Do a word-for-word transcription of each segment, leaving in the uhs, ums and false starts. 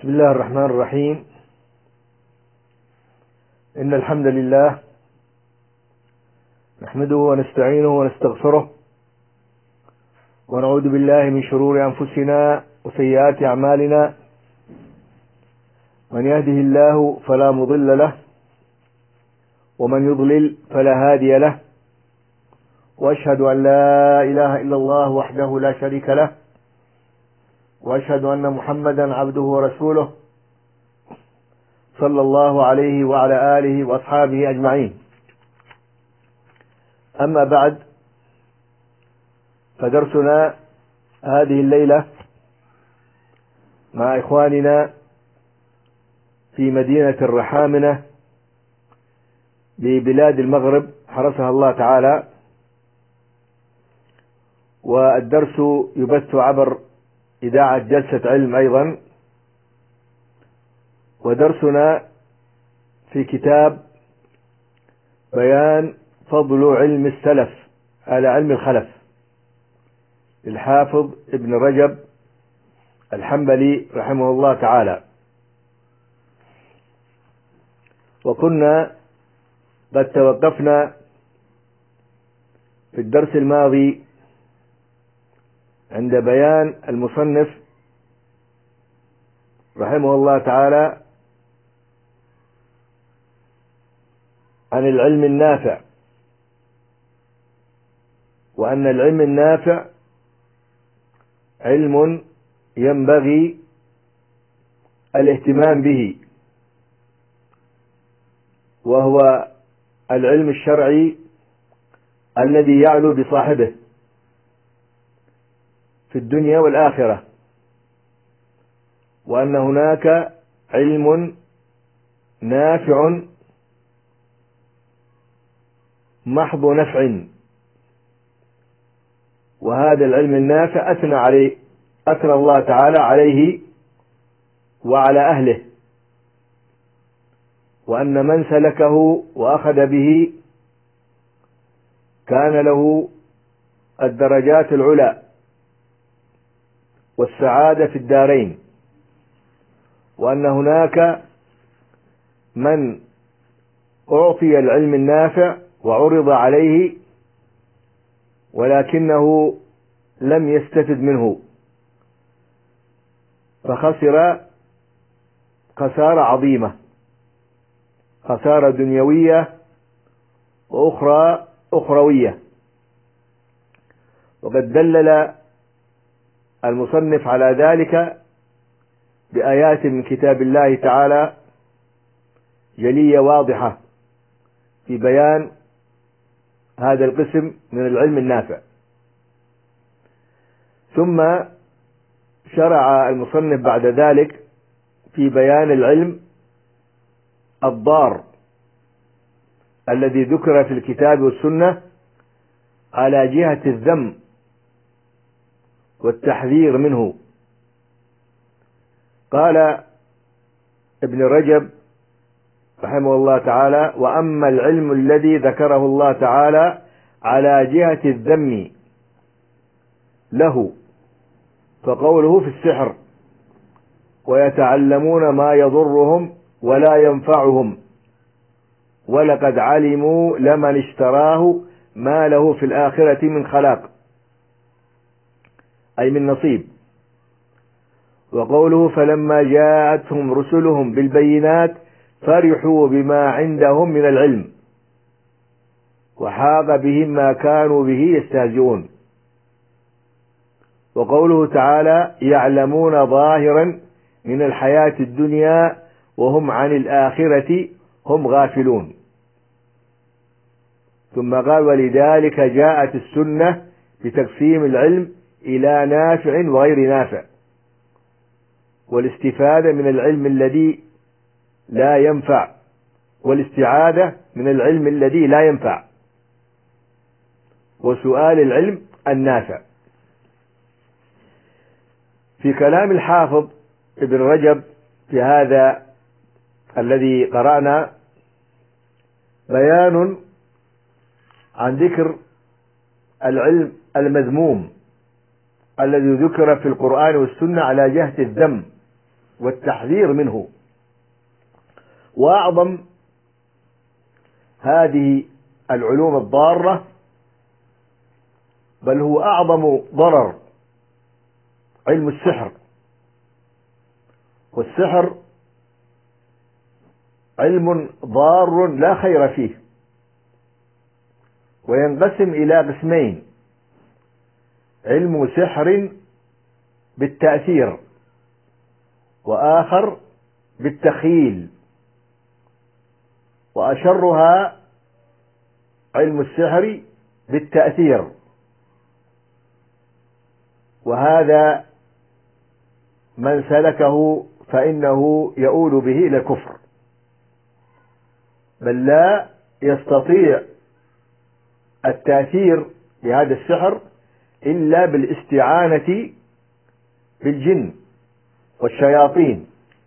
بسم الله الرحمن الرحيم. إن الحمد لله نحمده ونستعينه ونستغفره ونعوذ بالله من شرور أنفسنا وسيئات أعمالنا. من يهده الله فلا مضل له ومن يضلل فلا هادي له، وأشهد أن لا إله إلا الله وحده لا شريك له، وأشهد أن محمدا عبده ورسوله صلى الله عليه وعلى آله وأصحابه أجمعين. أما بعد، فدرسنا هذه الليلة مع إخواننا في مدينة الرحامنة ببلاد المغرب حرسها الله تعالى، والدرس يبث عبر إذاعة جلسة علم أيضا. ودرسنا في كتاب بيان فضل علم السلف على علم الخلف للحافظ ابن رجب الحنبلي رحمه الله تعالى. وكنا قد توقفنا في الدرس الماضي عند بيان المصنف رحمه الله تعالى عن العلم النافع، وأن العلم النافع علم ينبغي الاهتمام به، وهو العلم الشرعي الذي يعلو بصاحبه في الدنيا والآخرة، وأن هناك علم نافع محض نفع، وهذا العلم النافع أثنى عليه أثنى الله تعالى عليه وعلى أهله، وأن من سلكه وأخذ به كان له الدرجات العلى والسعادة في الدارين، وأن هناك من أعطي العلم النافع وعرض عليه ولكنه لم يستفد منه، فخسر خسارة عظيمة، خسارة دنيوية وأخرى أخروية. وقد دلل المصنف على ذلك بآيات من كتاب الله تعالى جلية واضحة في بيان هذا القسم من العلم النافع. ثم شرع المصنف بعد ذلك في بيان العلم الضار الذي ذكر في الكتاب والسنة على جهة الذم والتحذير منه. قال ابن رجب رحمه الله تعالى: وأما العلم الذي ذكره الله تعالى على جهة الذم له فقوله في السحر: ويتعلمون ما يضرهم ولا ينفعهم ولقد علموا لمن اشتراه ما له في الآخرة من خلاق، أي من نصيب. وقوله: فلما جاءتهم رسلهم بالبينات فرحوا بما عندهم من العلم وحاق بهم ما كانوا به يستهزئون. وقوله تعالى: يعلمون ظاهرا من الحياة الدنيا وهم عن الآخرة هم غافلون. ثم قال: ولذلك جاءت السنة بتقسيم العلم إلى نافع وغير نافع، والاستفادة من العلم الذي لا ينفع، والاستعاذة من العلم الذي لا ينفع، وسؤال العلم النافع. في كلام الحافظ ابن رجب في هذا الذي قرأنا بيان عن ذكر العلم المذموم الذي ذكر في القرآن والسنة على جهة الذم والتحذير منه. وأعظم هذه العلوم الضارة، بل هو أعظم ضرر، علم السحر. والسحر علم ضار لا خير فيه، وينقسم إلى قسمين: علم سحر بالتأثير، وآخر بالتخيل. وأشرها علم السحر بالتأثير، وهذا من سلكه فإنه يؤول به إلى الكفر، بل لا يستطيع التأثير بهذا السحر إلا بالاستعانة بالجن والشياطين،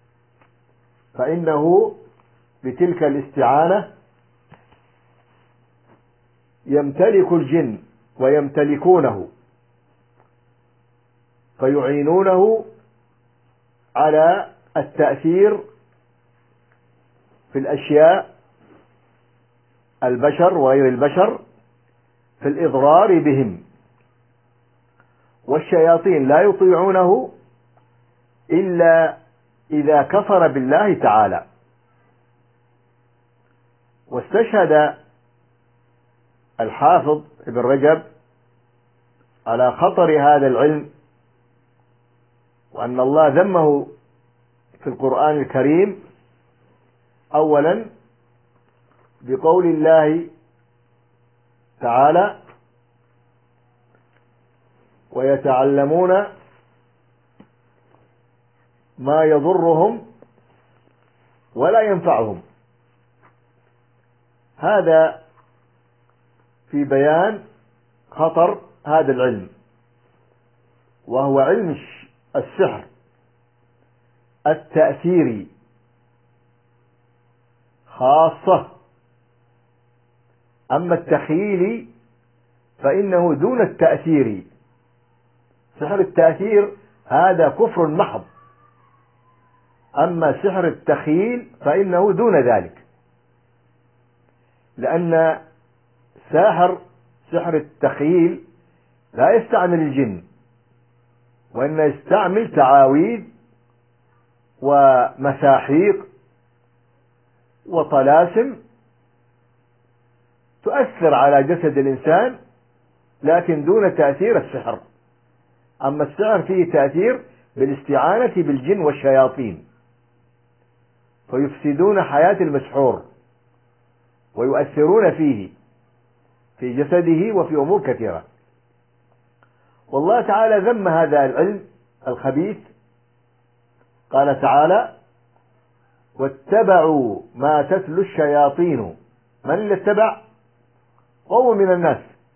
فإنه بتلك الاستعانة يمتلك الجن ويمتلكونه، فيعينونه على التأثير في الأشياء، البشر وغير البشر، في الإضرار بهم. والشياطين لا يطيعونه إلا إذا كفر بالله تعالى. واستشهد الحافظ ابن رجب على خطر هذا العلم، وأن الله ذمه في القرآن الكريم أولا بقول الله تعالى: ويتعلمون ما يضرهم ولا ينفعهم. هذا في بيان خطر هذا العلم، وهو علم السحر التأثيري خاصة. أما التخيلي فإنه دون التأثير. سحر التأثير هذا كفر محض، أما سحر التخيل فإنه دون ذلك، لأن ساحر سحر التخيل لا يستعمل الجن، وإنه يستعمل تعاويذ ومساحيق وطلاسم تؤثر على جسد الإنسان، لكن دون تأثير السحر. أما السحر فيه تأثير بالاستعانة بالجن والشياطين، فيفسدون حياة المسحور ويؤثرون فيه في جسده وفي أمور كثيرة. والله تعالى ذم هذا العلم الخبيث، قال تعالى: واتبعوا ما تتلو الشياطين. من اللي اتبع؟ قوم من الناس.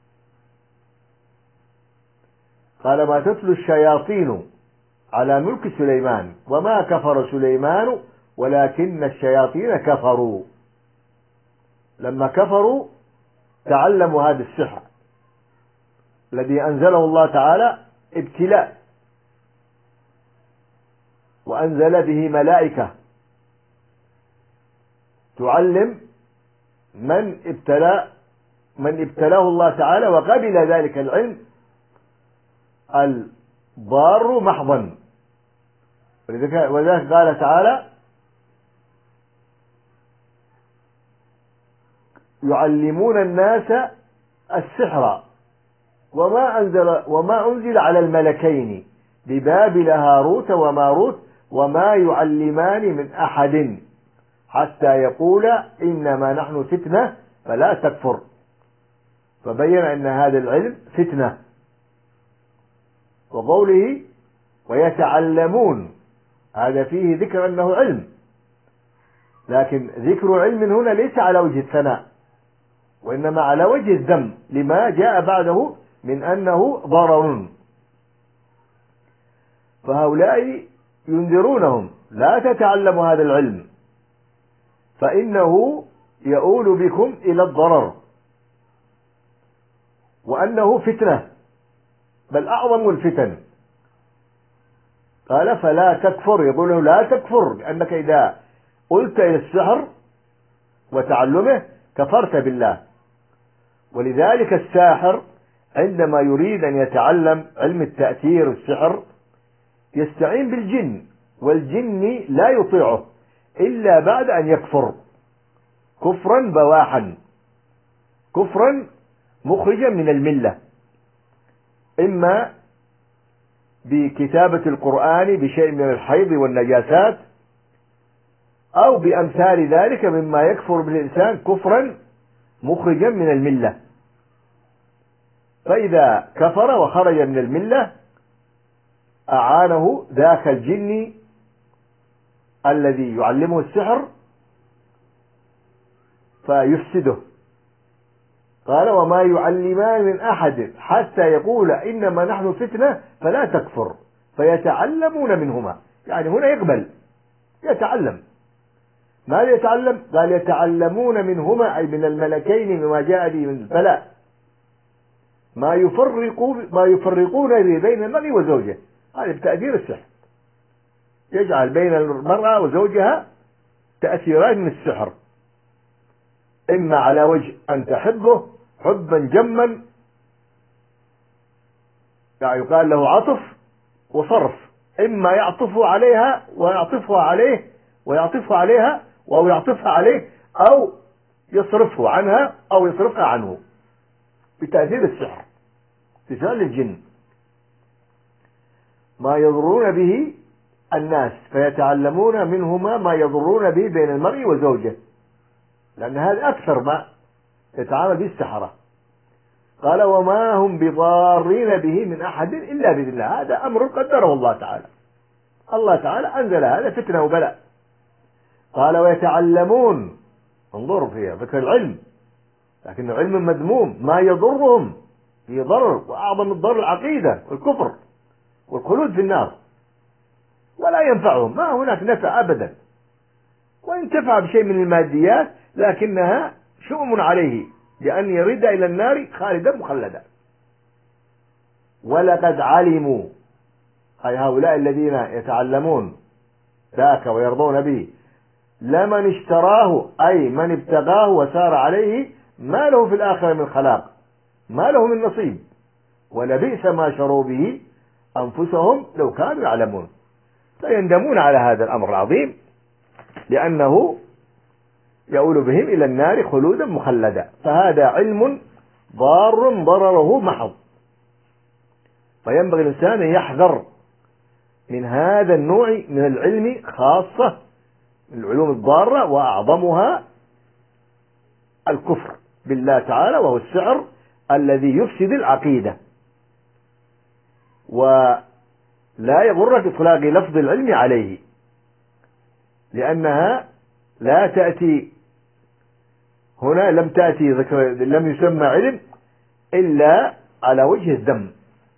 قال: ما تتلو الشياطين على ملك سليمان وما كفر سليمان ولكن الشياطين كفروا. لما كفروا تعلموا هذا السحر الذي أنزله الله تعالى ابتلاء، وأنزل به ملائكة تعلم من ابتلى من ابتلاه الله تعالى وقبل ذلك العلم الضار محضا. ولذلك قال تعالى: يعلمون الناس السحر وما أنزل وما أنزل على الملكين ببابل هاروت وماروت وما يعلمان من أحد حتى يقولا إنما نحن فتنة فلا تكفر. فبين أن هذا العلم فتنة. وقوله ويتعلمون، هذا فيه ذكر أنه علم، لكن ذكر علم هنا ليس على وجه الثناء، وإنما على وجه الذم لما جاء بعده من أنه ضرر. فهؤلاء ينذرونهم: لا تتعلموا هذا العلم فإنه يؤول بكم إلى الضرر، وأنه فتنة، بل أعظم الفتن. قال فلا تكفر، يقول له لا تكفر، لأنك إذا قلت إلى السحر وتعلمه كفرت بالله. ولذلك الساحر عندما يريد أن يتعلم علم التأثير والسحر يستعين بالجن، والجن لا يطيعه إلا بعد أن يكفر كفرا بواحا، كفرا مخرجا من الملة، إما بكتابة القرآن بشيء من الحيض والنجاسات، أو بأمثال ذلك مما يكفر بالإنسان كفرا مخرجا من الملة. فإذا كفر وخرج من الملة أعانه ذاك الجن الذي يعلمه السحر فيفسده. قال وما يعلمان من أحد حتى يقول إنما نحن فتنة فلا تكفر فيتعلمون منهما. يعني هنا يقبل يتعلم. ماذا يتعلم؟ قال يتعلمون منهما، أي من الملكين مما جاء به من البلاء، ما يفرقوا ما يفرقون به بين المرء وزوجه. هذا بتأثير السحر، يجعل بين المرأة وزوجها تأثيرات من السحر، إما على وجه أن تحبه حبا جما، يعني يقال له عطف وصرف، إما يعطف عليها ويعطفها عليه ويعطفها عليها أو يعطفها عليه، أو يصرفه عنها أو يصرفها عنه بتأثير السحر، تسال الجن. ما يضرون به الناس فيتعلمون منهما ما يضرون به بين المرء وزوجه، لأن هذا أكثر ما يتعامل به السحرة. قال وما هم بضارين به من أحد إلا بإذن الله. هذا أمر قدره الله تعالى، الله تعالى أنزل هذا فتنة وبلاء. قال ويتعلمون، انظر فيها ذكر العلم، لكن علم مذموم، ما يضرهم في ضرر، وأعظم الضرر العقيدة والكفر والخلود في النار، ولا ينفعهم، ما هناك نفع أبدا، وإن تفع بشيء من الماديات لكنها شؤم عليه لأن يرد إلى النار خالدا مخلدا. ولقد علموا، أي هؤلاء الذين يتعلمون ذاك ويرضون به، لمن اشتراه أي من ابتغاه وسار عليه ما له في الآخرة من خلاق، ما له من نصيب، ولبئس ما شروا به أنفسهم لو كانوا يعلمون. فيندمون على هذا الأمر العظيم لأنه يؤول بهم إلى النار خلودا مخلدا. فهذا علم ضار ضرره محض، فينبغي الإنسان أن يحذر من هذا النوع من العلم، خاصة من العلوم الضارة، وأعظمها الكفر بالله تعالى وهو السحر الذي يفسد العقيدة. ولا يغرك إطلاق لفظ العلم عليه، لأنها لا تأتي هنا، لم تأتي ذكر، لم يسمى علم إلا على وجه الذم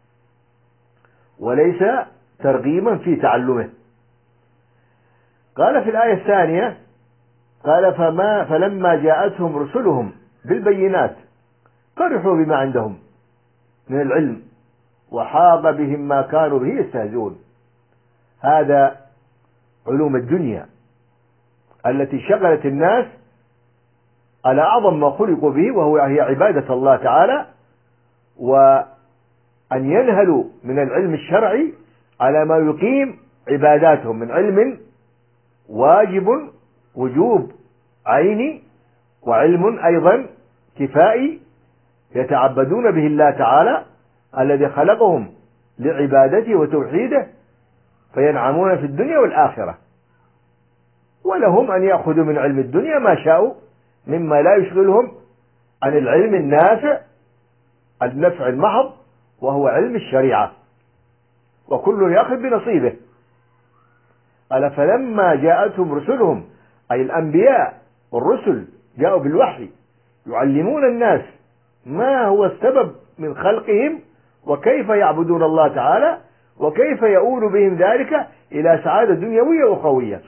وليس ترغيما في تعلمه. قال في الآية الثانية قال فما فلما جاءتهم رسلهم بالبينات فرحوا بما عندهم من العلم وحاق بهم ما كانوا به يستهزئون. هذا علوم الدنيا التي شغلت الناس على أعظم ما خلقوا به، وهو هي عبادة الله تعالى، وأن ينهلوا من العلم الشرعي على ما يقيم عباداتهم من علم واجب وجوب عيني، وعلم أيضا كفائي يتعبدون به الله تعالى الذي خلقهم لعبادته وتوحيده، فينعمون في الدنيا والآخرة. ولهم أن يأخذوا من علم الدنيا ما شاءوا مما لا يشغلهم عن العلم النافع النفع المحض وهو علم الشريعة، وكل يأخذ بنصيبه. قال فلما جاءتهم رسلهم، أي الأنبياء والرسل جاءوا بالوحي يعلمون الناس ما هو السبب من خلقهم وكيف يعبدون الله تعالى وكيف يؤول بهم ذلك إلى سعادة دنيوية وأخروية.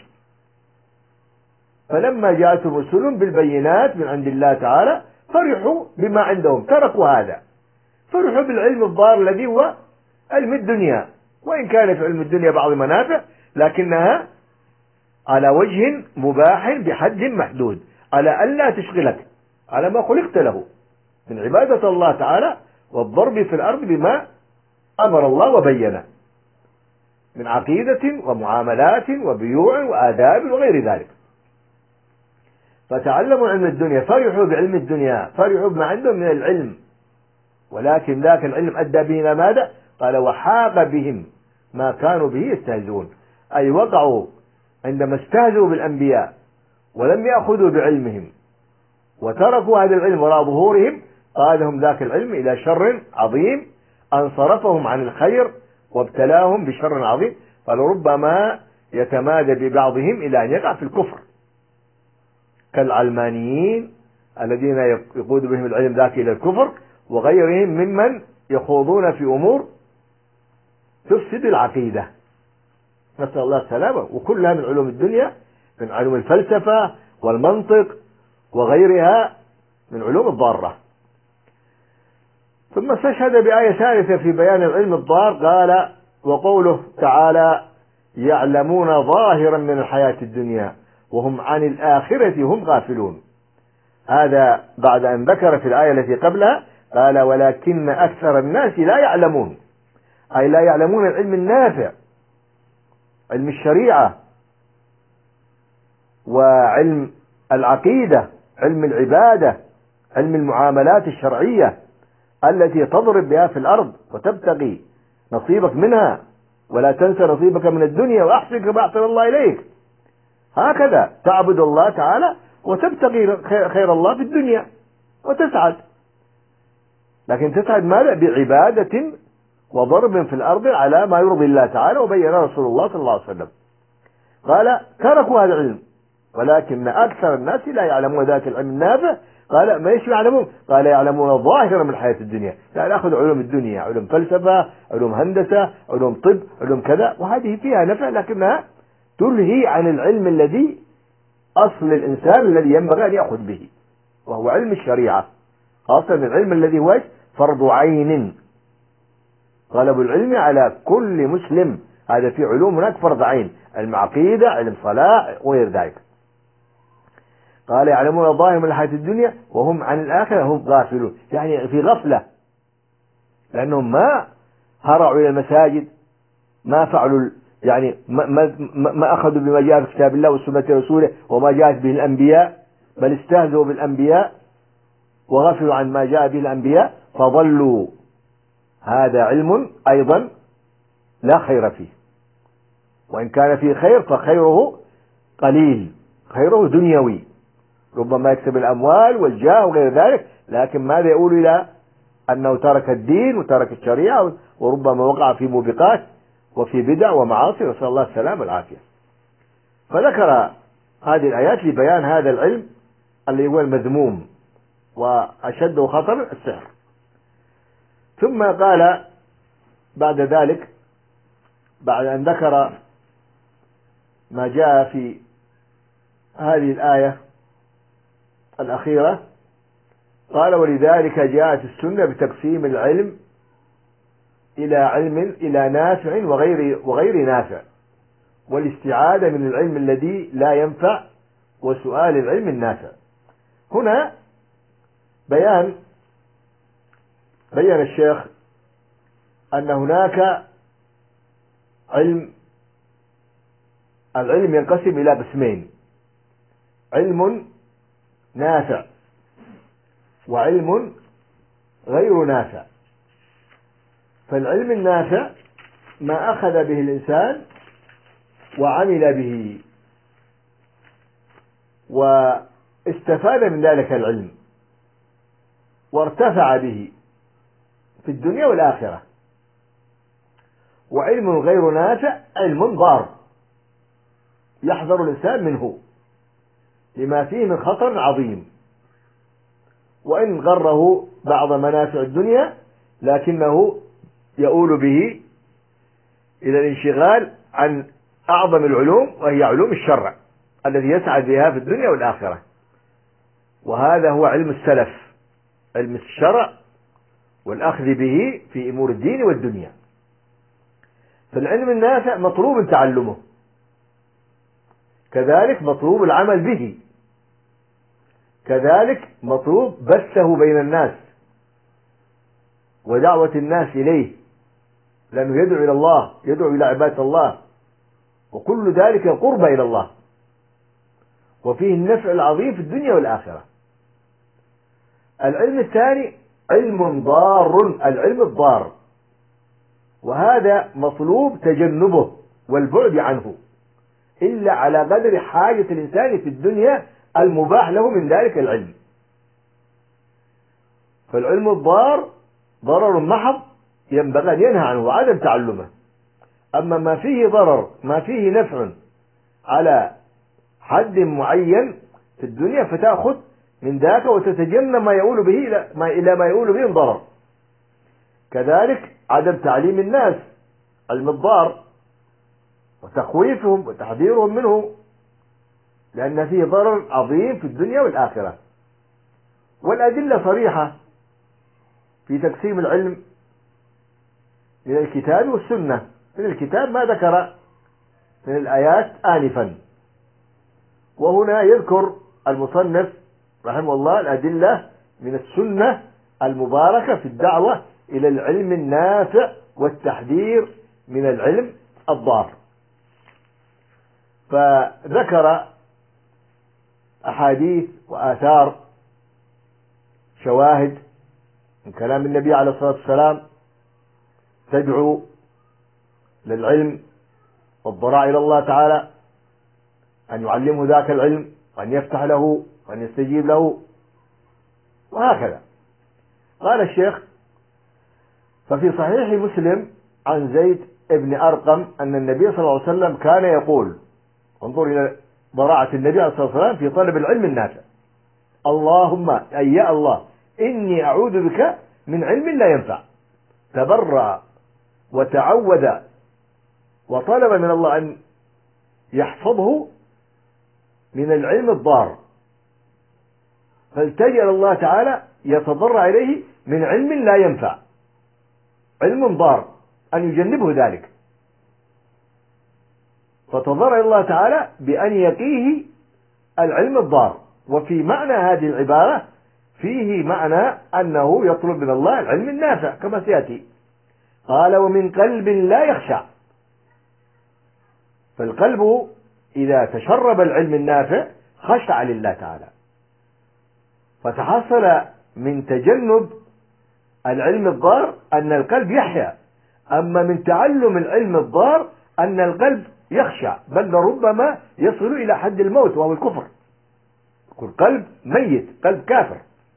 فلما جاءتهم رسل بالبينات من عند الله تعالى فرحوا بما عندهم، تركوا هذا، فرحوا بالعلم الضار الذي هو علم الدنيا وإن كان في علم الدنيا بعض منافع لكنها على وجه مباح بحد محدود، على ألا تشغلك على ما خلقت له من عبادة الله تعالى والضرب في الأرض بما أمر الله وبينه من عقيدة ومعاملات وبيوع وآداب وغير ذلك. فتعلموا علم الدنيا، فرحوا بعلم الدنيا، فرحوا بما عندهم من العلم، ولكن ذاك العلم أدى به إلى ماذا؟ قال وحاق بهم ما كانوا به يستهزئون، أي وقعوا عندما استهزئوا بالأنبياء ولم يأخذوا بعلمهم وتركوا هذا العلم وراء ظهورهم، قادهم ذاك العلم إلى شر عظيم أنصرفهم عن الخير وابتلاهم بشر عظيم، فلربما يتمادى ببعضهم إلى أن يقع في الكفر كالعلمانيين الذين يقود بهم العلم ذاك إلى الكفر، وغيرهم ممن يخوضون في أمور تفسد العقيدة، نسأل الله السلامة، وكلها من علوم الدنيا، من علوم الفلسفة والمنطق وغيرها من علوم الضارة. ثم استشهد بآية ثالثة في بيان العلم الضار، قال وقوله تعالى يعلمون ظاهرا من الحياة الدنيا وهم عن الآخرة هم غافلون. هذا بعد أن ذكر في الآية التي قبلها قال ولكن أكثر الناس لا يعلمون، أي لا يعلمون العلم النافع، علم الشريعة وعلم العقيدة، علم العبادة، علم المعاملات الشرعية التي تضرب بها في الأرض وتبتغي نصيبك منها، ولا تنسى نصيبك من الدنيا وأحسن كما أحسن الله إليك. هكذا تعبد الله تعالى وتبتغي خير الله في الدنيا وتسعد، لكن تسعد ماذا؟ بعبادة وضرب في الأرض على ما يرضي الله تعالى، وبين رسول الله صلى الله عليه وسلم. قال تركوا هذا العلم ولكن أكثر الناس لا يعلمون ذاك العلم النافع. قال ما ايش يعلمون؟ قال يعلمون ظاهرا من الحياة الدنيا، يعني أخذ علوم الدنيا، علوم فلسفة، علوم هندسة، علوم طب، علوم كذا، وهذه فيها نفع لكنها تلهي عن العلم الذي أصل الإنسان الذي ينبغي أن يأخذ به، وهو علم الشريعة، خاصة العلم الذي هو فرض عين، طلب العلم على كل مسلم، هذا في علوم هناك فرض عين، علم عقيدة، علم صلاة وغير ذلك. قال يعلمون ظاهرا من الحياة الدنيا وهم عن الآخرة هم غافلون، يعني في غفلة، لأنهم ما هرعوا إلى المساجد، ما فعلوا يعني ما, ما, ما أخذوا بما جاء في كتاب الله وسنة رسوله وما جاءت به الأنبياء، بل استهزئوا بالأنبياء وغفلوا عن ما جاء به الأنبياء فضلوا. هذا علم أيضا لا خير فيه، وإن كان فيه خير فخيره قليل، خيره دنيوي، ربما يكسب الأموال والجاه وغير ذلك، لكن ماذا يقول إلى أنه ترك الدين وترك الشريعة، وربما وقع في موبقات وفي بدع ومعاصي، نسأل الله السلامة والعافية. فذكر هذه الآيات لبيان هذا العلم اللي هو المذموم وأشده خطر السحر. ثم قال بعد ذلك بعد أن ذكر ما جاء في هذه الآية الأخيرة قال ولذلك جاءت السنة بتقسيم العلم إلى علم إلى نافع وغير وغير نافع، والاستعاذة من العلم الذي لا ينفع وسؤال العلم النافع. هنا بيان بين الشيخ أن هناك علم، العلم ينقسم إلى قسمين، علم نافع وعلم غير نافع. فالعلم النافع ما أخذ به الإنسان وعمل به واستفاد من ذلك العلم وارتفع به في الدنيا والآخرة. وعلم غير نافع علم ضار يحذر الإنسان منه لما فيه من خطر عظيم، وإن غره بعض منافع الدنيا لكنه يؤول به إلى الانشغال عن أعظم العلوم وهي علوم الشرع الذي يسعد بها في الدنيا والآخرة. وهذا هو علم السلف، علم الشرع والأخذ به في أمور الدين والدنيا. فالعلم النافع مطلوب تعلمه، كذلك مطلوب العمل به، كذلك مطلوب بثه بين الناس ودعوة الناس إليه، لأنه يدعو إلى الله، يدعو إلى عبادة الله، وكل ذلك قرب إلى الله، وفيه النفع العظيم في الدنيا والآخرة. العلم الثاني علم ضار، العلم الضار، وهذا مطلوب تجنبه والبعد عنه إلا على قدر حاجة الإنسان في الدنيا المباح له من ذلك العلم. فالعلم الضار ضرر محض ينبغي أن ينهى عنه وعدم تعلمه. أما ما فيه ضرر، ما فيه نفع على حد معين في الدنيا، فتأخذ من ذاك وتتجنب ما يؤول به إلى ما يؤول به ضرر. كذلك عدم تعليم الناس علم الضار وتخويفهم وتحذيرهم منه، لأن فيه ضرر عظيم في الدنيا والآخرة. والأدلة صريحة في تقسيم العلم من الكتاب والسنة. من الكتاب ما ذكر من الآيات آنفا، وهنا يذكر المصنف رحمه الله الأدلة من السنة المباركة في الدعوة إلى العلم النافع والتحذير من العلم الضار. فذكر أحاديث وآثار شواهد من كلام النبي عليه الصلاة والسلام تدعو للعلم والضراع إلى الله تعالى أن يعلمه ذاك العلم وأن يفتح له وأن يستجيب له، وهكذا. قال الشيخ: ففي صحيح مسلم عن زيد بن أرقم أن النبي صلى الله عليه وسلم كان يقول، انظر إلى ضراعة النبي عليه الصلاة والسلام في طلب العلم النافع: اللهم أي يا الله إني أعوذ بك من علم لا ينفع. تبرأ وتعوذ وطلب من الله أن يحفظه من العلم الضار، فالتجأ الله تعالى يتضرع إليه من علم لا ينفع، علم ضار، أن يجنبه ذلك، فتضرع الله تعالى بأن يقيه العلم الضار. وفي معنى هذه العبارة فيه معنى أنه يطلب من الله العلم النافع كما سيأتي. قال: ومن قلب لا يخشع. فالقلب إذا تشرب العلم النافع خشع لله تعالى، فتحصل من تجنب العلم الضار أن القلب يحيا. أما من تعلم العلم الضار أن القلب يخشع، بل ربما يصل إلى حد الموت وهو الكفر، يكون قلب ميت، قلب كافر.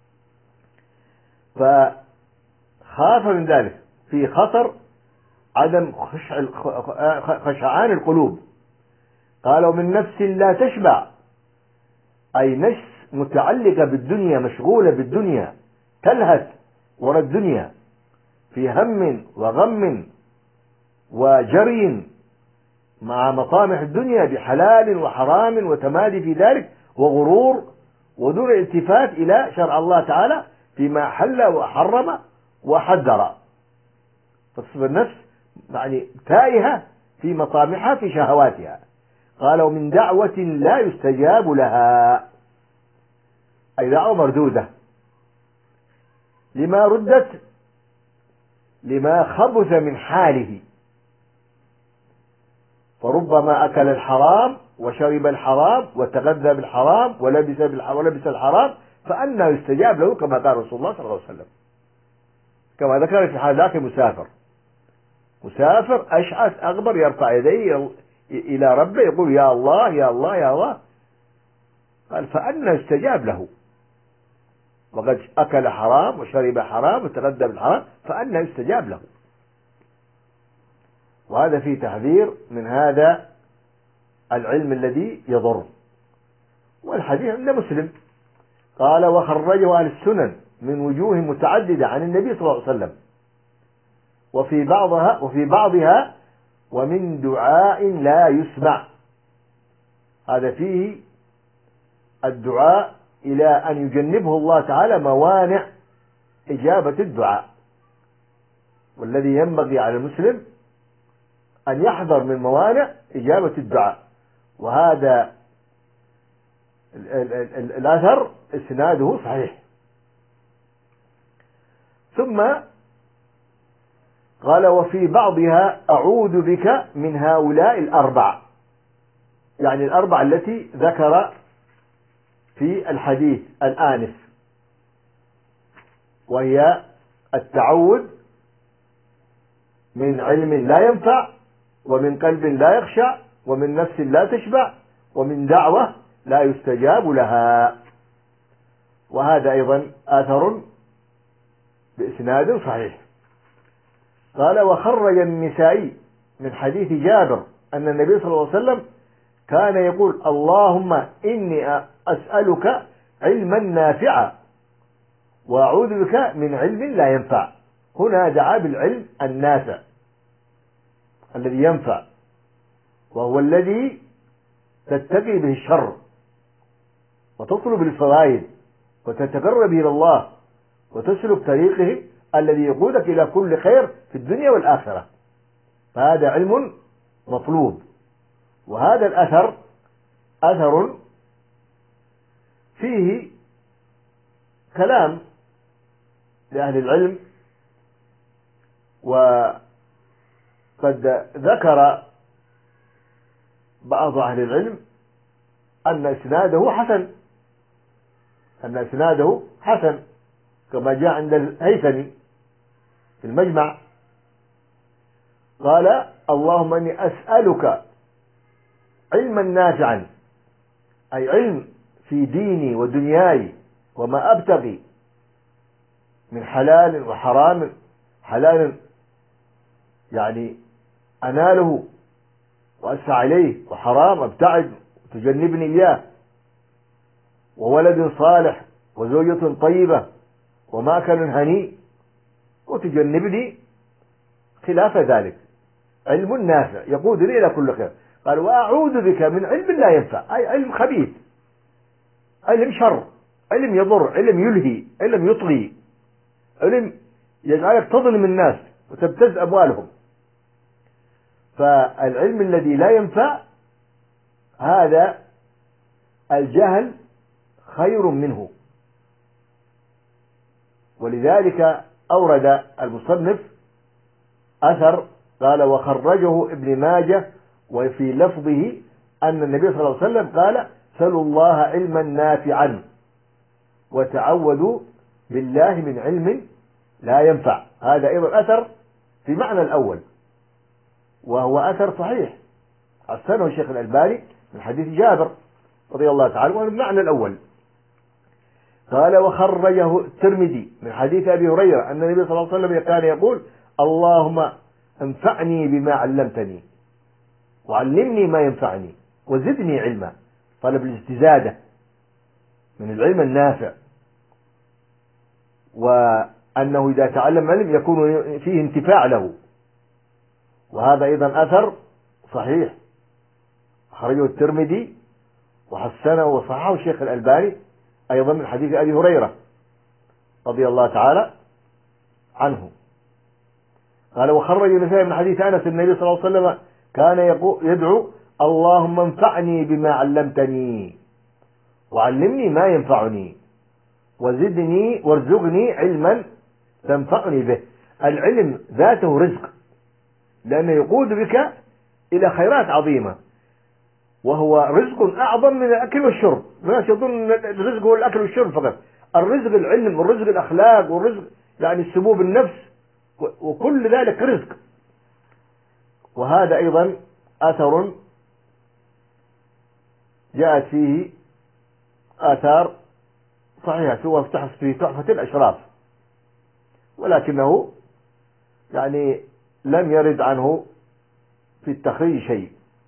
فخاف من ذلك، في خطر عدم خشعان القلوب. قالوا: من نفس لا تشبع، أي نفس متعلقة بالدنيا، مشغولة بالدنيا، تلهث وراء الدنيا في هم وغم وجري مع مطامح الدنيا بحلال وحرام وتمادي في ذلك وغرور، ودون التفات إلى شرع الله تعالى فيما حل وحرم وحذر. فتصبح النفس يعني تائهة في مطامحها في شهواتها. قالوا: من دعوة لا يستجاب لها، أي دعوة مردودة، لما ردت لما خبث من حاله، فربما أكل الحرام وشرب الحرام وتغذى بالحرام ولبس ولبس الحرام، فأنه يستجاب له كما قال رسول الله صلى الله عليه وسلم، كما ذكر في حال ذاك المسافر، مسافر أشعث أغبر يرفع يديه إلى ربه يقول: يا الله يا الله يا الله. قال: فأنه يستجاب له، وقد أكل حرام وشرب حرام وتغذى بالحرام، فأنه يستجاب له. وهذا فيه تحذير من هذا العلم الذي يضر. والحديث عند مسلم. قال: وخرجه أهل السنن من وجوه متعددة عن النبي صلى الله عليه وسلم، وفي بعضها وفي بعضها ومن دعاء لا يسمع. هذا فيه الدعاء إلى أن يجنبه الله تعالى موانع إجابة الدعاء. والذي ينبغي على المسلم أن يحذر من موانع إجابة الدعاء. وهذا ال ال ال الأثر إسناده صحيح. ثم قال وفي بعضها أعوذ بك من هؤلاء الأربع، يعني الأربع التي ذكر في الحديث الآنف، وهي التعوذ من علم لا ينفع، ومن قلب لا يخشع، ومن نفس لا تشبع، ومن دعوة لا يستجاب لها. وهذا أيضا آثر بإسناد صحيح. قال وخرج النسائي من حديث جابر أن النبي صلى الله عليه وسلم كان يقول اللهم إني أسألك علما نافعا وأعوذ بك من علم لا ينفع. هنا دعا بالعلم النافع الذي ينفع، وهو الذي تتقي به الشر وتطلب الفوائد وتتقرب إلى الله وتسلك طريقه الذي يقودك إلى كل خير في الدنيا والآخرة. فهذا علم مطلوب. وهذا الأثر أثر فيه كلام لأهل العلم، وقد ذكر بعض أهل العلم أن إسناده حسن، أن إسناده حسن كما جاء عند الهيثمي في المجمع. قال اللهم إني أسألك علما نافعا، أي علم في ديني ودنياي وما أبتغي من حلال وحرام. حلال يعني أناله وأسعى إليه، وحرام أبتعد تجنبني إياه، وولد صالح وزوجة طيبة ومأكل هنيء وتجنبني خلاف ذلك. علم نافع يقودني إلى كل خير. قال وأعوذ بك من علم لا ينفع، أي علم خبيث، علم شر، علم يضر، علم يلهي، علم يطغي، علم يجعلك تظلم الناس وتبتز أموالهم. فالعلم الذي لا ينفع هذا الجهل خير منه. ولذلك أورد المصنف أثر قال وخرجه ابن ماجه وفي لفظه أن النبي صلى الله عليه وسلم قال سلوا الله علما نافعا وتعوذوا بالله من علم لا ينفع. هذا أيضا أثر في معنى الأول، وهو أثر صحيح حسنه الشيخ الألباني من حديث جابر رضي الله تعالى عنه المعنى الأول. قال وخرجه الترمذي من حديث أبي هريرة أن النبي صلى الله عليه وسلم كان يقول اللهم انفعني بما علمتني وعلمني ما ينفعني وزدني علما. طلب الاستزادة من العلم النافع، وأنه إذا تعلم علم يكون فيه انتفاع له. وهذا أيضا أثر صحيح أخرجه الترمذي وحسنه وصححه الشيخ الألباني أيضا من حديث أبي هريرة رضي الله تعالى عنه. قال وخرج النسائي من حديث أنس النبي صلى الله عليه وسلم كان يدعو اللهم انفعني بما علمتني وعلمني ما ينفعني وزدني وارزقني علما تنفعني به. العلم ذاته رزق، لأنه يقود بك إلى خيرات عظيمة، وهو رزق أعظم من الأكل والشرب. الناس يظن الرزق هو الأكل والشرب فقط. الرزق العلم والرزق الأخلاق والرزق يعني سمو بالنفس وكل ذلك رزق. وهذا أيضا أثر جاءت فيه آثار صحيحة سوى في تحفة الأشراف، ولكنه يعني لم يرد عنه في التخريج شيء.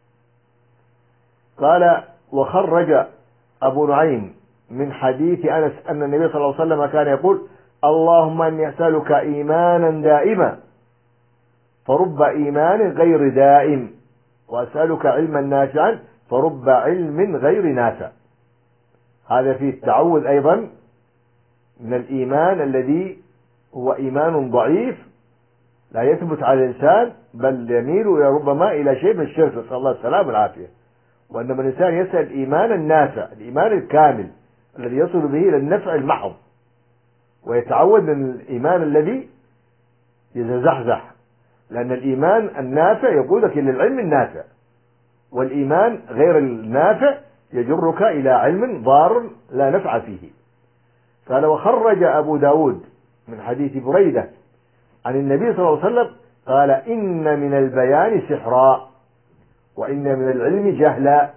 قال وخرج أبو نعيم من حديث أنس أن النبي صلى الله عليه وسلم كان يقول اللهم إني أسألك إيمانا دائما فرب إيمان غير دائم وأسألك علما نافعا فرب علم غير نافع. هذا فيه التعوذ أيضا من الإيمان الذي هو إيمان ضعيف لا يثبت على الإنسان، بل يميل ربما إلى شيء من الشرك، نسأل الله السلامة والعافية. وإنما الإنسان يسأل الإيمان النافع، الإيمان الكامل الذي يصل به إلى النفع المحض، ويتعود من الإيمان الذي يتزحزح، لأن الإيمان النافع يقودك إلى العلم النافع، والإيمان غير النافع يجرك إلى علم ضار لا نفع فيه. قال: وخرج أبو داود من حديث بريدة عن النبي صلى الله عليه وسلم قال: إن من البيان سحرا وإن من العلم جهلا.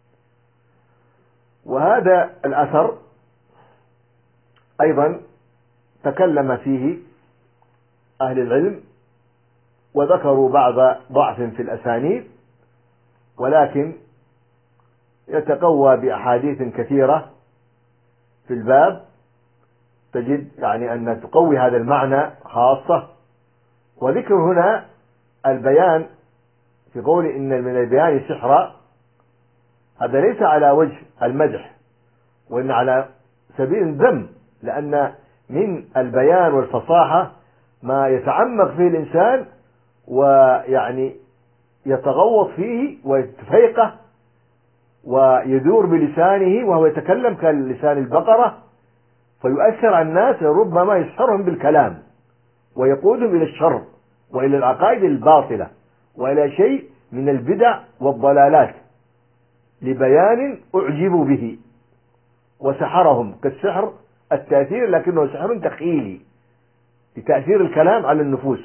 وهذا الأثر أيضا تكلم فيه أهل العلم وذكروا بعض ضعف في الأسانيد، ولكن يتقوى بأحاديث كثيرة في الباب تجد يعني أن تقوي هذا المعنى خاصة. وذكر هنا البيان في قول إن من البيان سحرا، هذا ليس على وجه المدح، وإن على سبيل الذم، لأن من البيان والفصاحة ما يتعمق فيه الإنسان ويعني يتغوط فيه ويتفيقه ويدور بلسانه وهو يتكلم كلسان البقرة، فيؤثر على الناس، ربما يسحرهم بالكلام ويقودهم إلى الشر وإلى العقائد الباطلة وإلى شيء من البدع والضلالات، لبيان أعجبوا به وسحرهم، كالسحر التأثير، لكنه سحر تخيلي لتأثير الكلام على النفوس.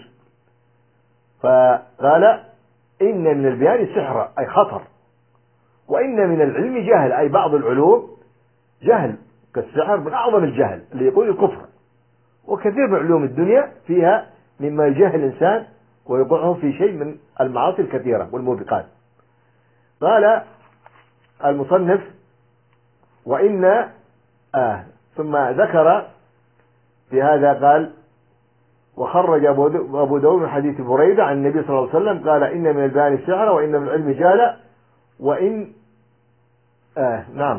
فقال: إن من البيان سحر أي خطر، وإن من العلم جهل أي بعض العلوم جهل، كالسحر من أعظم الجهل اللي يقول الكفر، وكثير من علوم الدنيا فيها مما يجهل الإنسان ويوقعه في شيء من المعاصي الكثيرة والموبقات. قال المصنف: وإن آه ثم ذكر في هذا قال: وخرج أبو داود من حديث بريدة عن النبي صلى الله عليه وسلم قال: إن من البيان السحر وإن من العلم جهلا. وإن آه نعم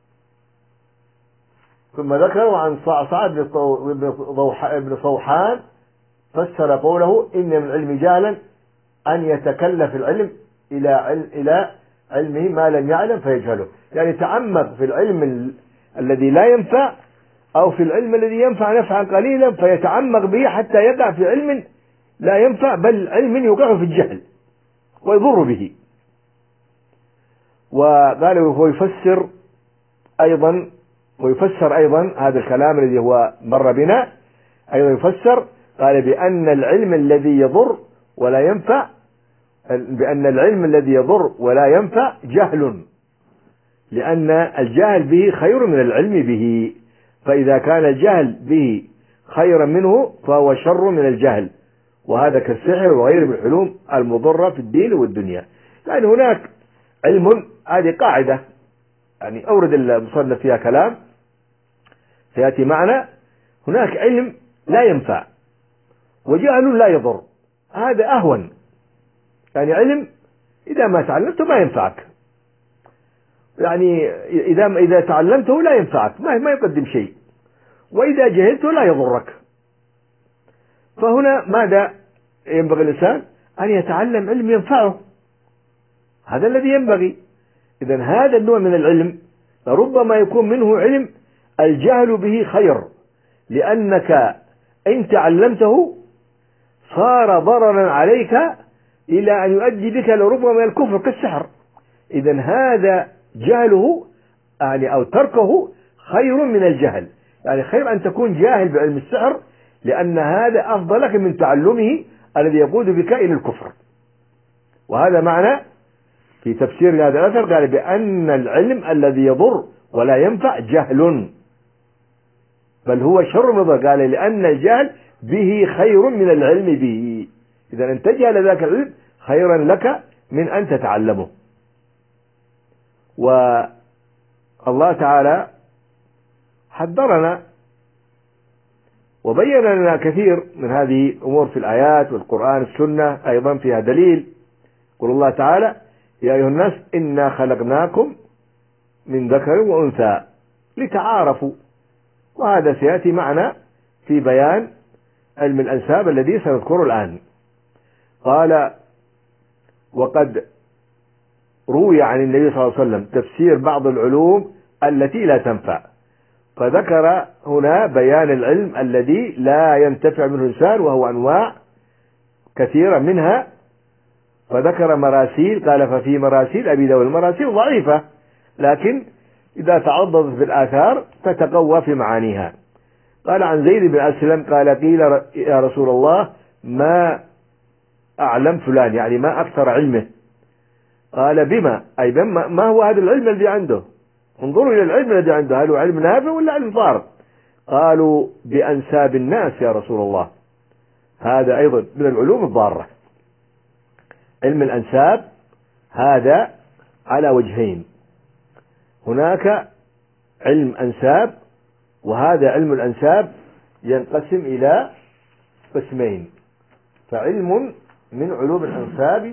ثم ذكر عن صعد بن صوحان فسر قوله إن من العلم جهلا أن يتكلف العلم إلى علم إلى علمه ما لم يعلم فيجهله، يعني تعمق في العلم ال... الذي لا ينفع، أو في العلم الذي ينفع نفعا قليلا فيتعمق به حتى يقع في علم لا ينفع، بل علم يوقعه في الجهل ويضر به. وقال: ويفسر أيضا ويفسر أيضا هذا الكلام الذي هو مر بنا، أيضا يفسر قال: بأن العلم الذي يضر ولا ينفع بأن العلم الذي يضر ولا ينفع جهل، لأن الجهل به خير من العلم به، فإذا كان الجهل به خيرا منه فهو شر من الجهل، وهذا كالسحر وغيره من العلوم المضرة في الدين والدنيا. يعني هناك علم، هذه قاعدة يعني أورد المصنف فيها كلام سيأتي معنا، هناك علم لا ينفع وجهل لا يضر، هذا أهون. يعني علم إذا ما تعلمته ما ينفعك، يعني إذا إذا تعلمته لا ينفعك، ما ما يقدم شيء، وإذا جهلته لا يضرك. فهنا ماذا ينبغي الإنسان؟ أن يتعلم علم ينفعه، هذا الذي ينبغي. إذن هذا النوع من العلم ربما يكون منه علم الجهل به خير، لأنك إن تعلمته صار ضررا عليك إلى أن يؤدي بك لربما من الكفر كالسحر. إذن هذا جهله يعني أو تركه خير من الجهل، يعني خير أن تكون جاهل بعلم السحر، لأن هذا أفضل لك من تعلمه الذي يقود بك إلى الكفر. وهذا معنى في تفسير هذا الأثر، قال: بأن العلم الذي يضر ولا ينفع جهل، بل هو شر من ضر، قال: لأن الجهل به خير من العلم به. إذا أن تجهل ذاك العلم خيرا لك من أن تتعلمه. والله تعالى حذرنا وبين لنا كثير من هذه الأمور في الآيات والقرآن، السنة أيضا فيها دليل. يقول الله تعالى: يا أيها الناس إنا خلقناكم من ذكر وأنثى لتعارفوا، وهذا سيأتي معنا في بيان علم الأنساب الذي سنذكره الآن. قال: وقد روي عن النبي صلى الله عليه وسلم تفسير بعض العلوم التي لا تنفع، فذكر هنا بيان العلم الذي لا ينتفع منه الإنسان، وهو أنواع كثيرة منها، فذكر مراسيل، قال: ففي مراسيل أبي داود، المراسيل ضعيفة لكن إذا تعضدت بالآثار تتقوى في معانيها. قال عن زيد بن أسلم قال: قيل يا رسول الله ما أعلم فلان، يعني ما أكثر علمه. قال: بما، أي بما، ما هو هذا العلم الذي عنده؟ انظروا إلى العلم الذي عنده، هل هو علم نافع ولا علم ضار؟ قالوا: بأنساب الناس يا رسول الله. هذا أيضا من العلوم الضارة. علم الأنساب هذا على وجهين، هناك علم أنساب، وهذا علم الأنساب ينقسم إلى قسمين، فعلم من علوم الأنساب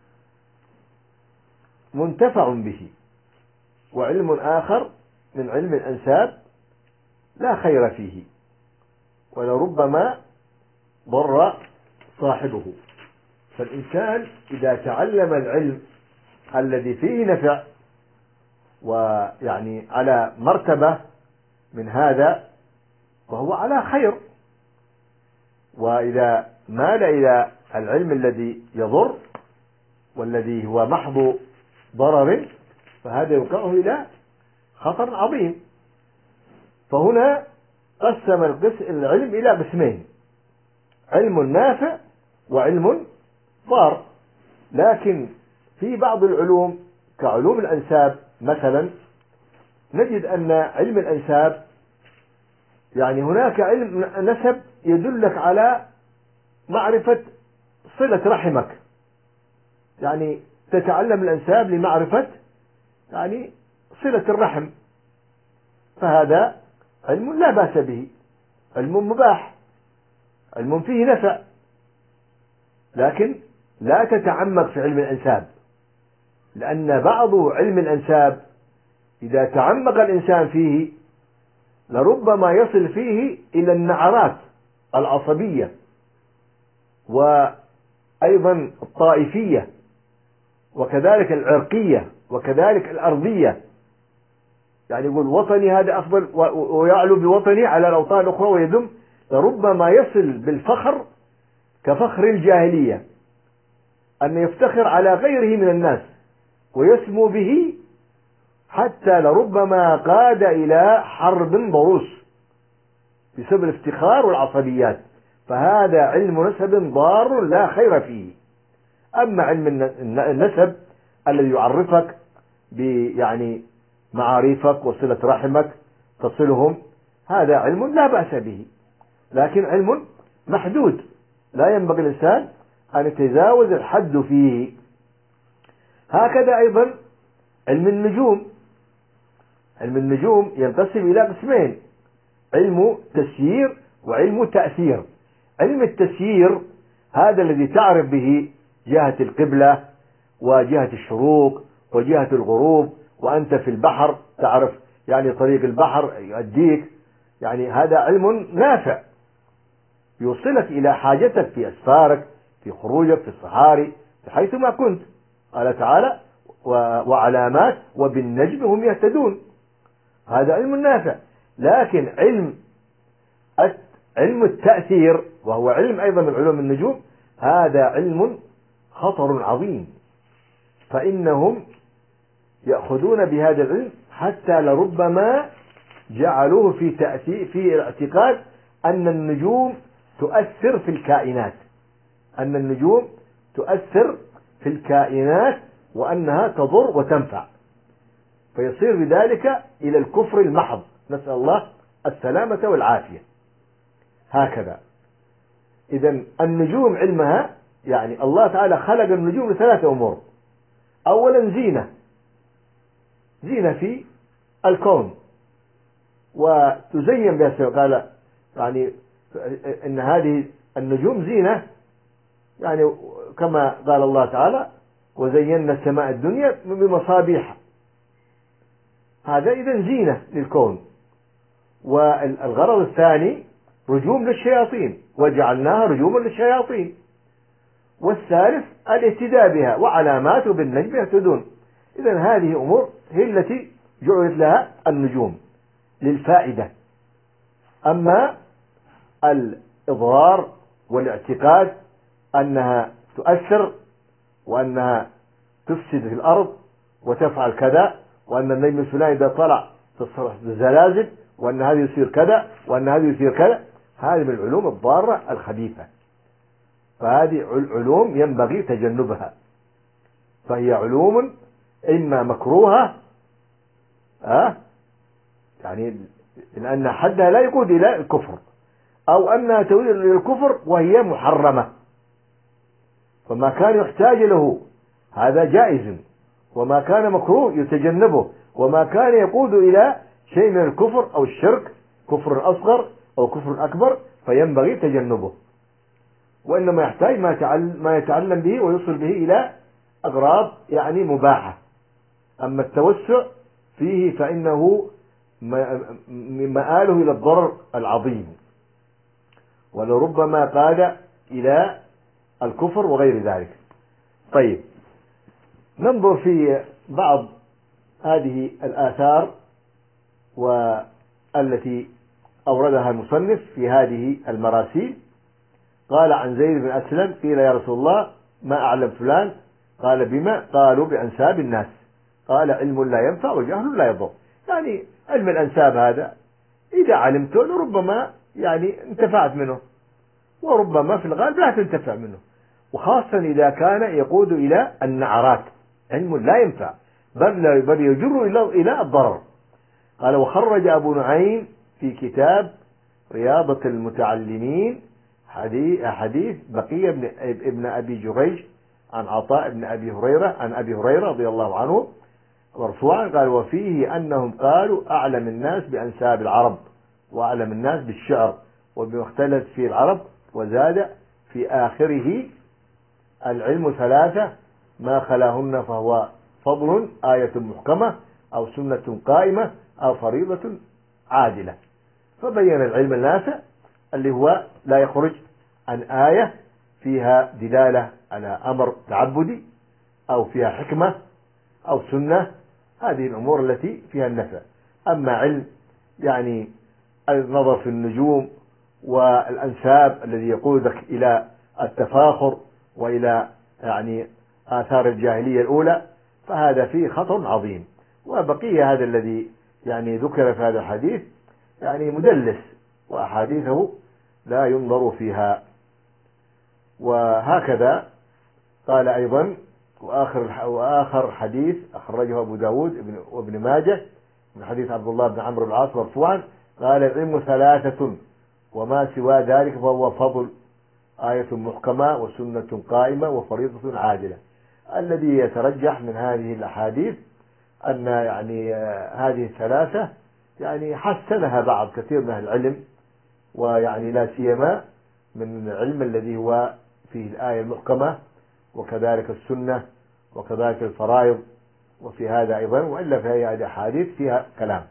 منتفع به، وعلم آخر من علم الأنساب لا خير فيه ولربما ضر صاحبه. فالإنسان إذا تعلم العلم الذي فيه نفع ويعني على مرتبة من هذا فهو على خير، وإذا مال إلى العلم الذي يضر والذي هو محض ضرر فهذا يوقعه إلى خطر عظيم. فهنا قسم القسم العلم إلى قسمين: علم نافع وعلم ضار. لكن في بعض العلوم كعلوم الأنساب مثلا نجد أن علم الأنساب يعني هناك علم نسب يدلك على معرفة صلة رحمك، يعني تتعلم الأنساب لمعرفة يعني صلة الرحم، فهذا علم لا بأس به، علم مباح، علم فيه نفع، لكن لا تتعمق في علم الأنساب، لأن بعض علم الأنساب إذا تعمق الإنسان فيه لربما يصل فيه إلى النعرات العصبية وأيضا الطائفية وكذلك العرقية وكذلك الأرضية، يعني يقول وطني هذا أفضل ويعلو بوطني على الأوطان الأخرى ويذم، لربما يصل بالفخر كفخر الجاهلية أن يفتخر على غيره من الناس ويسمو به، حتى لربما قاد إلى حرب ضروس بسبب الافتخار والعصبيات، فهذا علم نسب ضار لا خير فيه. أما علم النسب الذي يعرفك يعني معاريفك وصلة رحمك تصلهم، هذا علم لا بأس به، لكن علم محدود لا ينبغي الإنسان أن يتجاوز الحد فيه. هكذا أيضا علم النجوم، علم النجوم ينقسم إلى قسمين: علم تسيير وعلم تأثير. علم التسيير هذا الذي تعرف به جهة القبلة وجهة الشروق وجهة الغروب، وأنت في البحر تعرف يعني طريق البحر يؤديك، يعني هذا علم نافع يوصلك إلى حاجتك في أسفارك، في خروجك في الصحاري، حيث ما كنت. قال تعالى: وعلامات وبالنجم هم يهتدون. هذا علم نافع. لكن علم علم التأثير وهو علم أيضا من علوم النجوم، هذا علم خطر عظيم، فإنهم يأخذون بهذا العلم حتى لربما جعلوه في تأثير في الاعتقاد أن النجوم تؤثر في الكائنات، أن النجوم تؤثر في الكائنات وأنها تضر وتنفع، فيصير بذلك إلى الكفر المحض، نسأل الله السلامة والعافية. هكذا إذن النجوم علمها، يعني الله تعالى خلق النجوم لثلاثة أمور: أولا زينة، زينة في الكون وتزين بها، قال يعني إن هذه النجوم زينة، يعني كما قال الله تعالى: وزينا السماء الدنيا بمصابيح. هذا إذن زينة للكون. والغرض الثاني رجوم للشياطين، وجعلناها رجوما للشياطين. والثالث الاهتداء بها، وعلامات بالنجم يهتدون. إذن هذه أمور هي التي جعلت لها النجوم للفائدة. أما الإضرار والاعتقاد أنها تؤثر وأنها تفسد في الأرض وتفعل كذا، وأن النجم الفلاني إذا طلع تصير زلازل، وأن هذا يصير كذا، وأن هذا يصير كذا، هذه من العلوم الضارة الخبيثة. فهذه علوم ينبغي تجنبها، فهي علوم إما مكروهة أه؟ يعني لأن حدها لا يقود إلى الكفر، أو أنها تؤدي إلى الكفر وهي محرمة. فما كان يحتاج له هذا جائز، وما كان مكروه يتجنبه، وما كان يقود إلى شيء من الكفر أو الشرك، كفر أصغر أو كفر أكبر، فينبغي تجنبه. وإنما يحتاج ما يتعلم به ويوصل به إلى أغراض يعني مباحة. أما التوسع فيه فإنه مآله إلى الضرر العظيم، ولربما قاد إلى الكفر وغير ذلك. طيب، ننظر في بعض هذه الآثار والتي أوردها المصنف في هذه المراسيل. قال عن زيد بن أسلم قيل يا رسول الله ما أعلم فلان، قال بما؟ قالوا بأنساب الناس. قال علم لا ينفع وجهل لا يضر. يعني علم الأنساب هذا إذا علمته لربما يعني انتفعت منه، وربما في الغالب لا تنتفع منه، وخاصة إذا كان يقود إلى النعرات. علم لا ينفع بل بل يجر إلى الضرر. قال وخرج أبو نعيم في كتاب رياضة المتعلمين حديث, حديث بقية ابن, ابن أبي جريج عن عطاء بن أبي هريرة عن أبي هريرة رضي الله عنه مرفوعا قال وفيه أنهم قالوا أعلم الناس بأنساب العرب، وأعلم الناس بالشعر وبما اختلف فيه العرب، وزاد في آخره العلم ثلاثة ما خلاهن فهو فضل آية محكمة أو سنة قائمة أو فريضة عادلة. فبين العلم النافع اللي هو لا يخرج عن آية فيها دلالة على أمر تعبدي أو فيها حكمة أو سنة، هذه الأمور التي فيها النفع. أما علم يعني النظر في النجوم والأنساب الذي يقودك إلى التفاخر وإلى يعني آثار الجاهلية الأولى، فهذا فيه خطر عظيم. وبقية هذا الذي يعني ذكر في هذا الحديث يعني مدلس، وأحاديثه لا ينظر فيها. وهكذا قال أيضا وآخر, وآخر حديث أخرجه أبو داود وابن ماجه من حديث عبد الله بن عمرو بن العاص مرفوعا قال العلم ثلاثة وما سوى ذلك فهو فضل آية محكمة وسنة قائمة وفريضة عادلة. الذي يترجح من هذه الأحاديث أن يعني هذه الثلاثة يعني حسنها بعض كثير من العلم، ويعني لا سيما من العلم الذي هو فيه الآية المحكمة وكذلك السنة وكذلك الفرائض، وفي هذا أيضا وإلا في هذه الأحاديث فيها كلام.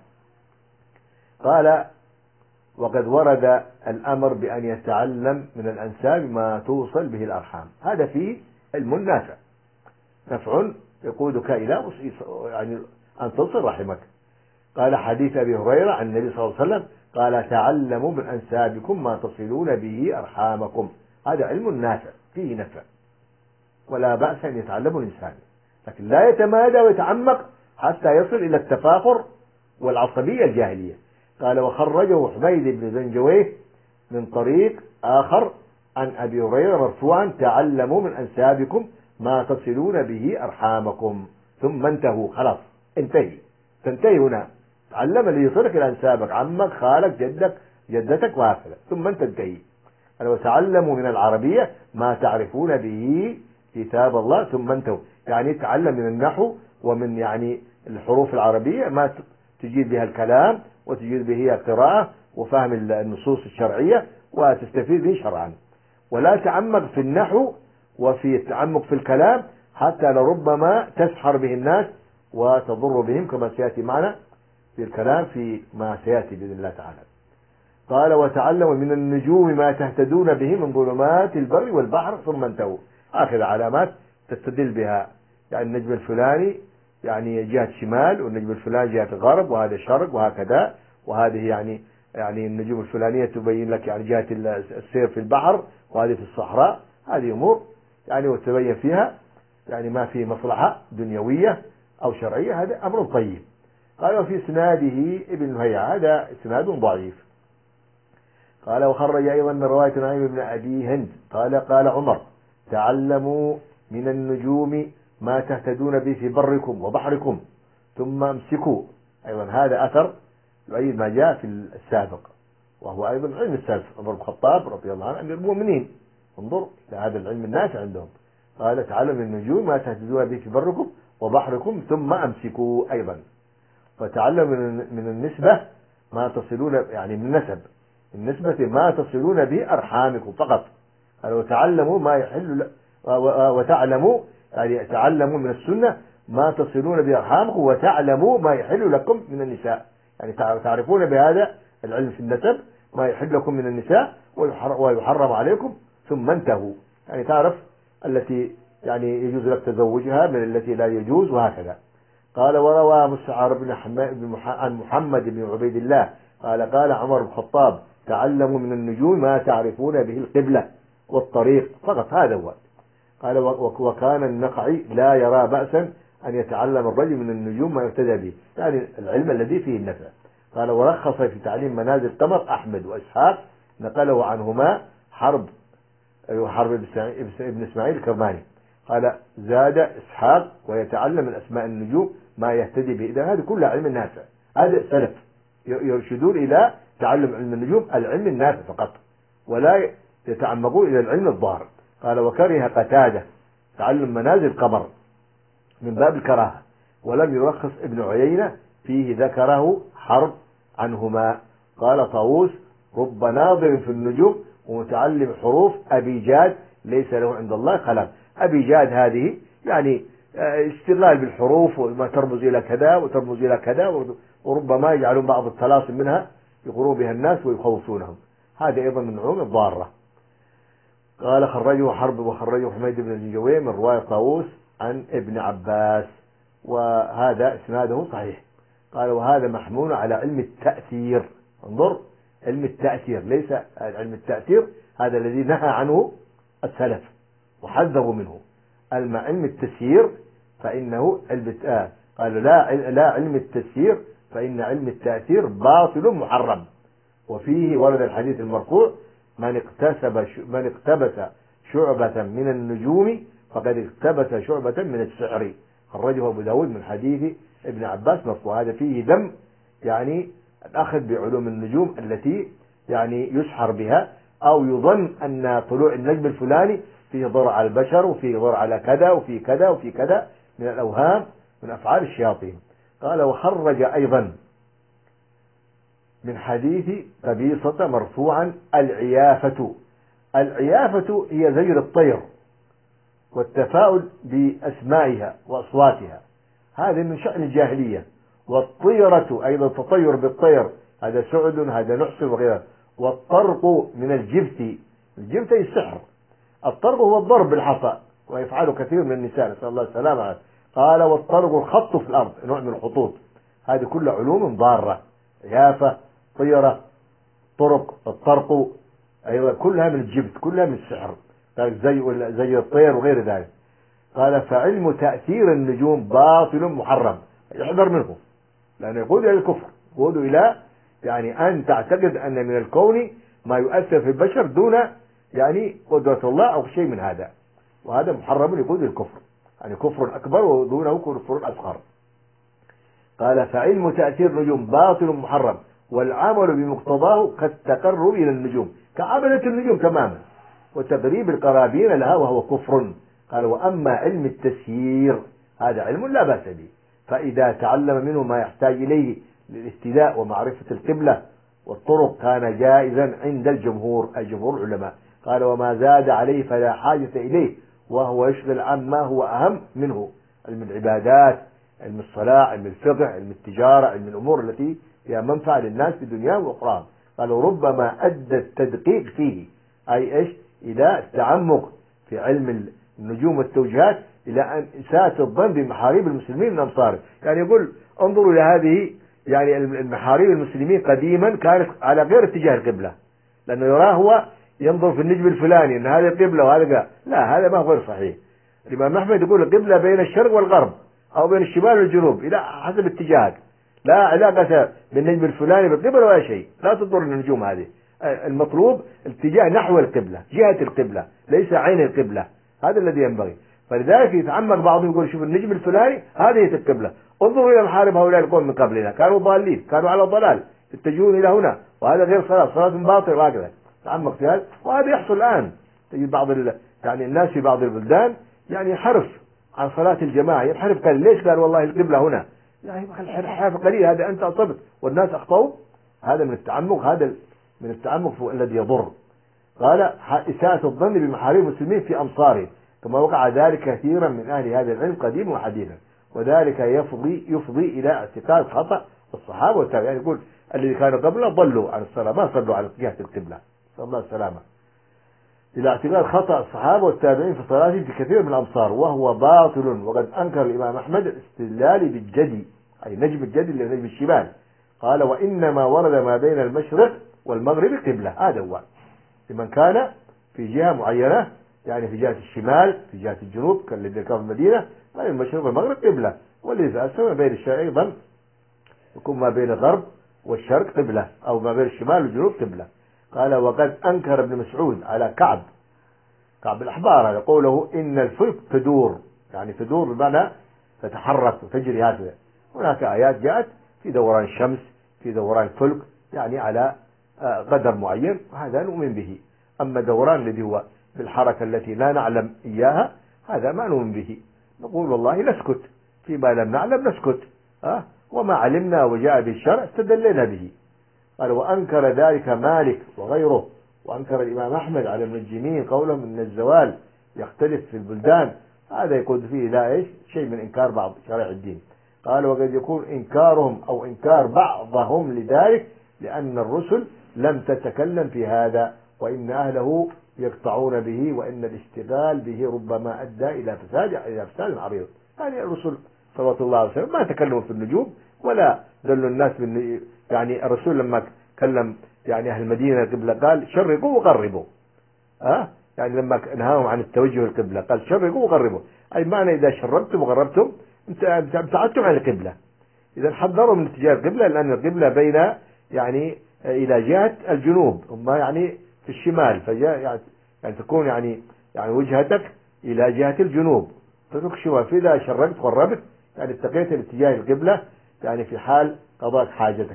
قال وقد ورد الأمر بأن يتعلم من الأنساب ما توصل به الأرحام. هذا فيه علم نافع، نفع يقودك إلى يعني أن تصل رحمك. قال حديث أبي هريرة عن النبي صلى الله عليه وسلم قال تعلموا من أنسابكم ما تصلون به أرحامكم. هذا علم نافع فيه نفع، ولا بأس أن يتعلمه الإنسان، لكن لا يتمادى ويتعمق حتى يصل إلى التفاخر والعصبية الجاهلية. قال وخرجه حميد بن زنجويه من طريق آخر عن أبي هريرة مرفوعا تعلموا من أنسابكم ما تصلون به أرحامكم ثم انتهوا. خلاص انتهي، تنتهي هنا. تعلم اللي يصلك إلى أنسابك، عمك خالك جدك جدتك وهكذا، ثم انت تنتهي. قال وتعلموا من العربية ما تعرفون به كتاب الله ثم انتهوا. يعني تعلم من النحو ومن يعني الحروف العربية ما تجيد بها الكلام وتجيد به القراءة وفهم النصوص الشرعية وتستفيد به شرعا، ولا تعمق في النحو وفي التعمق في الكلام حتى لربما تسحر به الناس وتضر بهم كما سيأتي معنا في الكلام في ما سيأتي بإذن الله تعالى. قال وتعلموا من النجوم ما تهتدون به من ظلمات البر والبحر ثم انتهوا. هكذا علامات تستدل بها، يعني النجم الفلاني يعني جهة شمال، والنجم الفلاني جهة غرب، وهذا شرق، وهكذا. وهذه يعني يعني النجوم الفلانية تبين لك يعني جهة السير في البحر، وهذه في الصحراء. هذه أمور يعني وتبين فيها يعني ما في مصلحة دنيوية أو شرعية، هذا أمر طيب. قال وفي إسناده ابن هيعة، هذا إسناد ضعيف. قال وخرج أيضا من رواية نعيم بن أبي هند قال قال عمر تعلموا من النجوم ما تهتدون به في بركم وبحركم ثم امسكوا. أيضا هذا أثر يؤيد ما جاء في السابق، وهو أيضا علم السلف. عمر بن الخطاب رضي الله عنه أمير المؤمنين، انظر إلى هذا العلم النافع عندهم. قال تعلموا من النجوم ما تهتدون به في بركم وبحركم ثم امسكوا. أيضا فتعلموا من النسبة ما تصلون، يعني من النسب، النسبة ما تصلون به أرحامكم فقط. قال وتعلموا ما يحل، وتعلموا يعني تعلموا من السنة ما تصلون به أرحامكم، وتعلموا ما يحل لكم من النساء، يعني تعرفون بهذا العلم في النسب ما يحل لكم من النساء ويحرم عليكم، ثم انتهوا، يعني تعرف التي يعني يجوز لك تزوجها من التي لا يجوز، وهكذا. قال وروى مسعر بن عن محمد بن عبيد الله قال قال عمر بن الخطاب تعلموا من النجوم ما تعرفون به القبلة والطريق فقط، هذا هو. قال وكان النقعي لا يرى بأسا أن يتعلم الرجل من النجوم ما يهتدى به، يعني العلم الذي فيه النفع. قال ورخص في تعليم منازل القمر أحمد وإسحاق، نقله عنهما حرب حرب ابن إسماعيل الكرماني. قال زاد إسحاق ويتعلم من أسماء النجوم ما يهتدي به. إذا هذا كله علم النافع، هذا سلف يرشدون إلى تعلم علم النجوم العلم النافع فقط، ولا يتعمقون إلى العلم الضار. قال وكره قتادة تعلم منازل القمر من باب الكراهة، ولم يرخص ابن عيينة فيه، ذكره حرب عنهما. قال طاووس رب ناظر في النجوم ومتعلم حروف أبي جاد ليس له عند الله خلاق. أبي جاد هذه يعني استغلال بالحروف وما ترمز إلى كذا وترمز إلى كذا، وربما يجعلون بعض الطلاسم منها يقرون بها الناس ويخوفونهم، هذا أيضا من العلوم الضارة. قال خرجه حرب وخرجه حميد بن الجوي من رواية طاووس عن ابن عباس، وهذا اسناده صحيح. قال وهذا محمول على علم التأثير. انظر، علم التأثير ليس علم التأثير هذا الذي نهى عنه السلف وحذروا منه. أما علم التسيير فإنه علم آه قال لا لا علم التسيير فإن علم التأثير باطل محرم. وفيه ورد الحديث المرفوع من اقتسب من اقتبس شعبة من النجوم فقد اقتبس شعبة من السحر. خرجه أبو داود من حديث ابن عباس مرفوع. هذا فيه ذم يعني الأخذ بعلوم النجوم التي يعني يسحر بها، أو يظن أن طلوع النجم الفلاني فيه ضر على البشر وفيه ضر على كذا وفي كذا وفي كذا من الأوهام من أفعال الشياطين. قال وخرج أيضا من حديث قبيصة مرفوعا العيافة. العيافة هي زجر الطير والتفاؤل بأسمائها وأصواتها، هذا من شأن الجاهلية. والطيرة أيضا تطير بالطير، هذا سعد هذا نحس وغيره. والطرق من الجبت، الجبت هي السحر. الطرق هو الضرب بالحصى ويفعله كثير من النساء نسأل الله السلامة. قال والطرق الخط في الأرض، نوع من الخطوط. هذه كلها علوم ضارة، عيافة طيرة طرق الطرق أيضا كلها من الجبت كلها من السحر، زي زي الطير وغير ذلك. قال فعلم تأثير النجوم باطل محرم، يحذر منه لأنه يقود إلى الكفر، يقود إلى يعني أن تعتقد أن من الكون ما يؤثر في البشر دون يعني قدرة الله أو شيء من هذا، وهذا محرم يقود إلى الكفر، يعني كفر أكبر ودونه كفر أصغر. قال فعلم تأثير النجوم باطل محرم والعمل بمقتضاه كالتقرب إلى النجوم، كعبدة النجوم تماما وتقريب القرابين لها وهو كفر. قال وأما علم التسيير هذا علم لا بأس به، فإذا تعلم منه ما يحتاج إليه للاهتداء ومعرفة القبلة والطرق كان جائزا عند الجمهور أي جمهور العلماء. قال وما زاد عليه فلا حاجة إليه، وهو يشغل عما هو أهم منه، علم العبادات، علم الصلاة، علم الفقه، علم التجارة، علم الأمور التي فيها منفعة للناس في دنياهم وأخراهم. قالوا ربما أدى التدقيق فيه أي إيش إلى التعمق في علم النجوم والتوجيهات إلى أن إساءة الظن بمحاريب المسلمين من أمصارهم. يعني يقول انظروا إلى هذه، يعني المحاريب المسلمين قديما كانت على غير اتجاه القبلة، لأنه يراه هو ينظر في النجم الفلاني أن هذه القبلة وهذا، لا هذا ما هو غير صحيح. الإمام أحمد يقول القبلة بين الشرق والغرب أو بين الشمال والجنوب إلى حسب اتجاهك، لا علاقة بالنجم الفلاني بالقبلة ولا شيء، لا تضر النجوم هذه. المطلوب الاتجاه نحو القبلة، جهة القبلة ليس عين القبلة، هذا الذي ينبغي. فلذلك يتعمق بعضهم يقول شوف النجم الفلاني هذه هي القبلة، انظروا إلى محارب هؤلاء القوم من قبلنا كانوا ضالين، كانوا على ضلال يتجهون إلى هنا، وهذا غير صلاة، صلاة باطل وهكذا. تعمق في هذا، وهذا يحصل الآن. تجد بعض ال... يعني الناس في بعض البلدان يعني ينحرف عن صلاة الجماعة، ينحرف قال ليش؟ قال والله القبلة هنا، يعني الحرف قليل، هذا أنت أصبت والناس أخطأوا. هذا من التعمق، هذا من التعمق الذي يضر. قال إساءة الظن بمحاريب المسلمين في أمصارهم، كما وقع ذلك كثيرا من أهل هذا العلم قديما وحديثا، وذلك يفضي يفضي إلى اعتقاد خطأ الصحابة والتابعين. يعني يقول الذي كانوا قبله ضلوا عن الصلاة، ما صلوا على جهة القبلة، صلى الله السلامة، إلى اعتقاد خطأ الصحابة والتابعين في صلاتهم في كثير من الأمصار، وهو باطل. وقد أنكر الإمام أحمد الاستدلال بالجدي، أي نجم الجدي اللي نجم الشمال. قال وإنما ورد ما بين المشرق والمغرب قبلة، هذا هو لمن كان في جهة معينة، يعني في جهة الشمال في جهة الجنوب كالذي كان في المدينة، بين المشرق والمغرب قبلة، والذي في أسفل ما بين الشرق أيضا يكون ما بين الغرب والشرق قبلة، أو ما بين الشمال والجنوب قبلة. قال وقد أنكر ابن مسعود على كعب كعب الأحبار هذا قوله إن الفلك تدور، يعني تدور بمعنى تتحرك وتجري هكذا. هناك آيات جاءت في دوران الشمس، في دوران الفلك، يعني على قدر معين، وهذا نؤمن به. أما دوران الذي هو بالحركة التي لا نعلم إياها، هذا ما نؤمن به، نقول والله نسكت فيما لم نعلم، نسكت أه؟ وما علمنا وجاء بالشرع استدلنا به. قال وأنكر ذلك مالك وغيره، وأنكر الإمام أحمد على المنجمين قولهم إن الزوال يختلف في البلدان، هذا يكون فيه لا إيش شيء من إنكار بعض شرائع الدين. قال وقد يكون إنكارهم أو إنكار بعضهم لذلك لأن الرسل لم تتكلم في هذا، وإن أهله يقطعون به، وإن الاشتغال به ربما أدى إلى فساد إلى فساد عريض. يعني الرسل صلى الله عليه وسلم ما تكلموا في النجوم ولا دلوا الناس بالن... يعني الرسول لما كلم يعني أهل المدينة القبلة قال شرقوا وغربوا، أه؟ يعني لما نهاهم عن التوجه القبلة قال شرقوا وغربوا، أي معنى إذا شرقتم وغربتم ابتعدتم عن القبلة. إذا حذروا من اتجاه القبلة، لأن القبلة بين يعني إلى جهة الجنوب، ثم يعني في الشمال، فجاء يعني, يعني تكون يعني يعني وجهتك إلى جهة الجنوب، تترك الشمال. فإذا شرقت وغربت يعني اتقيت الاتجاه القبلة، يعني في حال قضاء حاجتك.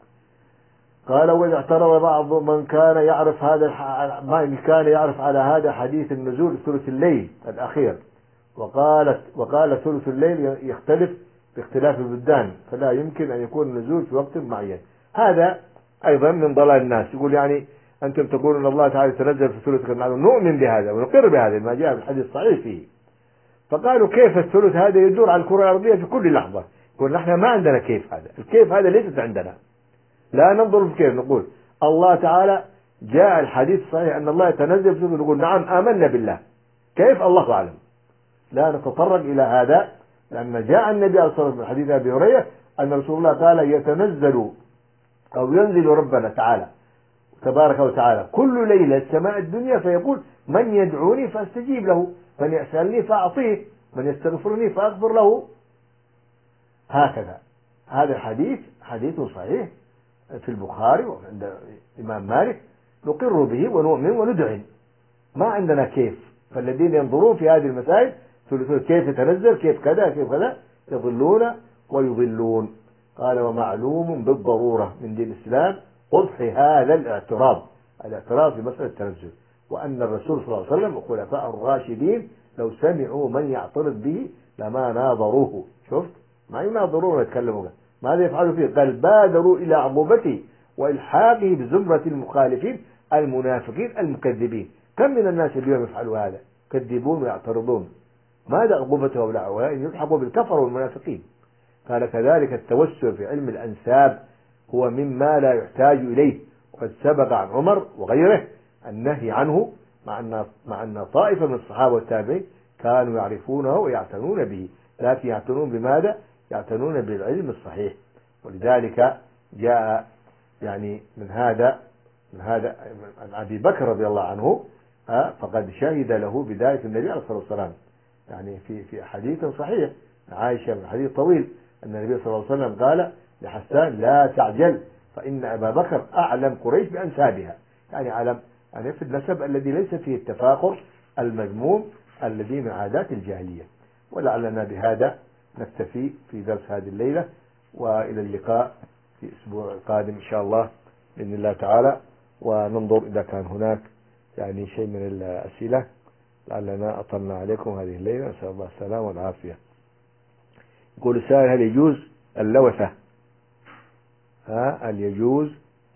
قال وإذا اعترض بعض من كان يعرف هذا من كان يعرف على هذا حديث النزول ثلث الليل الأخير، وقالت وقال ثلث الليل يختلف باختلاف البلدان، فلا يمكن أن يكون النزول في وقت معين. هذا أيضا من ضلال الناس، يقول يعني أنتم تقولون أن الله تعالى تنزل في ثلث الليل، نؤمن بهذا ونقر بهذا ما جاء في الحديث الصحيح فيه. فقالوا كيف الثلث هذا يدور على الكرة الأرضية في كل لحظة؟ يقول نحن ما عندنا كيف هذا، الكيف هذا ليست عندنا، لا ننظر في كيف. نقول الله تعالى جاء الحديث الصحيح أن الله يتنزل في ثلث، نقول نعم آمنا بالله، كيف الله أعلم، لا نتطرق إلى هذا، لأن جاء النبي عليه الصلاة والسلام في حديث أبي هريرة أن رسول الله قال يتنزل أو ينزل ربنا تعالى تبارك وتعالى كل ليلة السماء الدنيا فيقول من يدعوني فاستجيب له، من يسألني فأعطيه، من يستغفرني فأغفر له. هكذا هذا الحديث حديث صحيح في البخاري وعند الإمام مالك، نقر به ونؤمن وندعي، ما عندنا كيف. فالذين ينظرون في هذه المسائل كيف يتنزل كيف كذا كيف كذا يضلون ويضلون. قال ومعلوم بالضرورة من دين الإسلام قبح هذا الاعتراض، الاعتراض في مسألة التنزل، وأن الرسول صلى الله عليه وسلم وخلفاء الراشدين لو سمعوا من يعترض به لما ناظروه. شفت ما يناظرون ويتكلمون، ماذا يفعلوا فيه؟ قال بادروا إلى عقوبته وإلحاقه بزمرة المخالفين المنافقين المكذبين. كم من الناس اليوم يفعلوا هذا، يكذبون ويعترضون، ماذا عقوبته ولا هؤلاء يلحقوا بالكفر والمنافقين. قال كذلك التوسل في علم الأنساب هو مما لا يحتاج إليه، وقد سبق عن عمر وغيره النهي عنه، مع أن مع أن طائفة من الصحابة والتابعين كانوا يعرفونه ويعتنون به، لكن يعتنون بماذا؟ يعتنون بالعلم الصحيح. ولذلك جاء يعني من هذا من هذا عن أبي بكر رضي الله عنه فقد شهد له بداية النبي عليه الصلاة والسلام، يعني في في حديث صحيح عائشة من حديث طويل أن النبي صلى الله عليه وسلم قال لحسان: لا تعجل فإن أبا بكر أعلم قريش بأنسابها، يعني أعلم يعني في النسب الذي ليس فيه التفاخر المذموم الذي من عادات الجاهلية. ولعلنا بهذا نكتفي في درس هذه الليلة، وإلى اللقاء في الأسبوع القادم إن شاء الله بإذن الله تعالى، وننظر إذا كان هناك يعني شيء من الأسئلة، لعلنا أطلنا عليكم هذه الليلة. نسأل الله السلامة والعافية. يقول السائل: هل يجوز اللوثة ها هل يجوز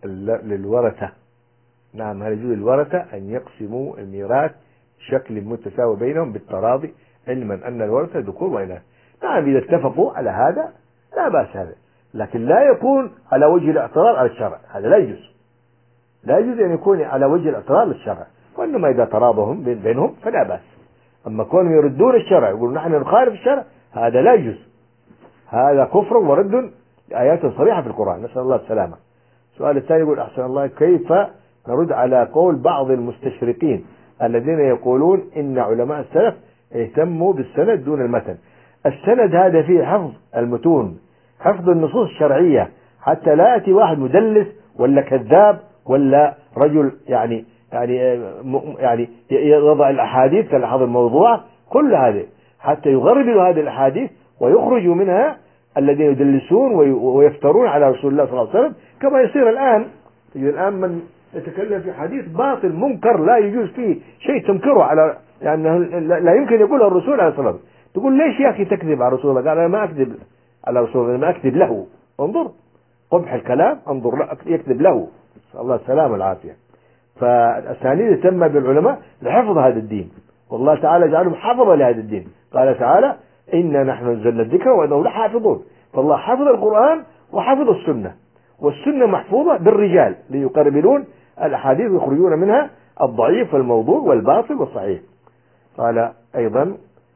للورثة نعم هل يجوز للورثة أن يقسموا الميراث بشكل متساوي بينهم بالتراضي، علما أن الورثة ذكور وإناث؟ نعم، إذا اتفقوا على هذا لا بأس هذا، لكن لا يكون على وجه الاعتراض على الشرع، هذا لا يجوز. لا يجوز أن يكون على وجه الاعتراض للشرع، وإنما إذا تراضهم بينهم فلا بأس. أما كونهم يردون الشرع يقولون نحن نخالف الشرع، هذا لا يجوز، هذا كفر ورد لآيات صريحة في القرآن، نسأل الله السلامة. السؤال الثاني يقول: أحسن الله، كيف نرد على قول بعض المستشرقين الذين يقولون إن علماء السلف اهتموا بالسند دون المتن؟ السند هذا فيه حفظ المتون، حفظ النصوص الشرعية، حتى لا يأتي واحد مدلس ولا كذاب ولا رجل يعني يعني يعني يضع الأحاديث كالأحاديث الموضوعة كل هذه، حتى يغربلوا هذه الأحاديث ويخرجوا منها الذين يدلسون ويفترون على رسول الله صلى الله عليه وسلم، كما يصير الآن. الآن من يتكلم في حديث باطل منكر لا يجوز فيه شيء تنكره على يعني لا يمكن يقوله الرسول عليه الصلاة والسلام، تقول ليش يا أخي تكذب على رسول الله؟ قال: أنا ما أكذب على رسول الله، ما أكذب له. انظر قبح الكلام، انظر يكذب له، نسأل الله السلامة والعافية. فالأسانيد تم بالعلماء لحفظ هذا الدين، والله تعالى جعلهم حفظا لهذا الدين. قال تعالى: إنا نحن نزلنا الذكر وإنه لحافظون. فالله حفظ القرآن وحفظ السنة، والسنة محفوظة بالرجال ليقربلون الأحاديث ويخرجون منها الضعيف والموضوع والباطل والصحيح. قال أيضا: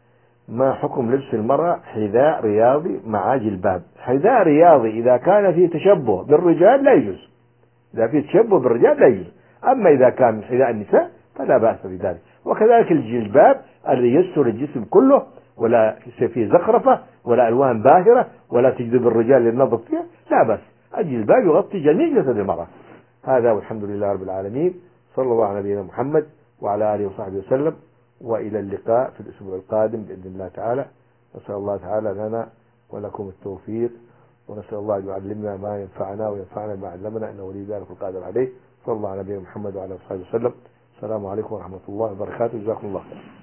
ما حكم لبس المرأة حذاء رياضي مع جلباب؟ حذاء رياضي إذا كان فيه تشبه بالرجال لا يجوز، إذا فيه تشبه بالرجال لا يجوز، أما إذا كان من حذاء النساء فلا بأس بذلك. وكذلك الجلباب الذي يستر الجسم كله ولا فيه زخرفة ولا ألوان باهرة ولا تجذب الرجال للنظر فيها لا بأس، الجلباب يغطي جميع جسد المرأة. هذا والحمد لله رب العالمين، صلى الله على نبينا محمد وعلى آله وصحبه وسلم، وإلى اللقاء في الأسبوع القادم بإذن الله تعالى. نسأل الله تعالى لنا ولكم التوفيق، ونسأل الله أن يعلمنا ما ينفعنا وينفعنا ما علمنا، إنه ولي ذلك القادر عليه. صلى الله على نبينا محمد وعلى آله وصحبه وسلم. السلام عليكم ورحمة الله وبركاته، جزاكم الله خير.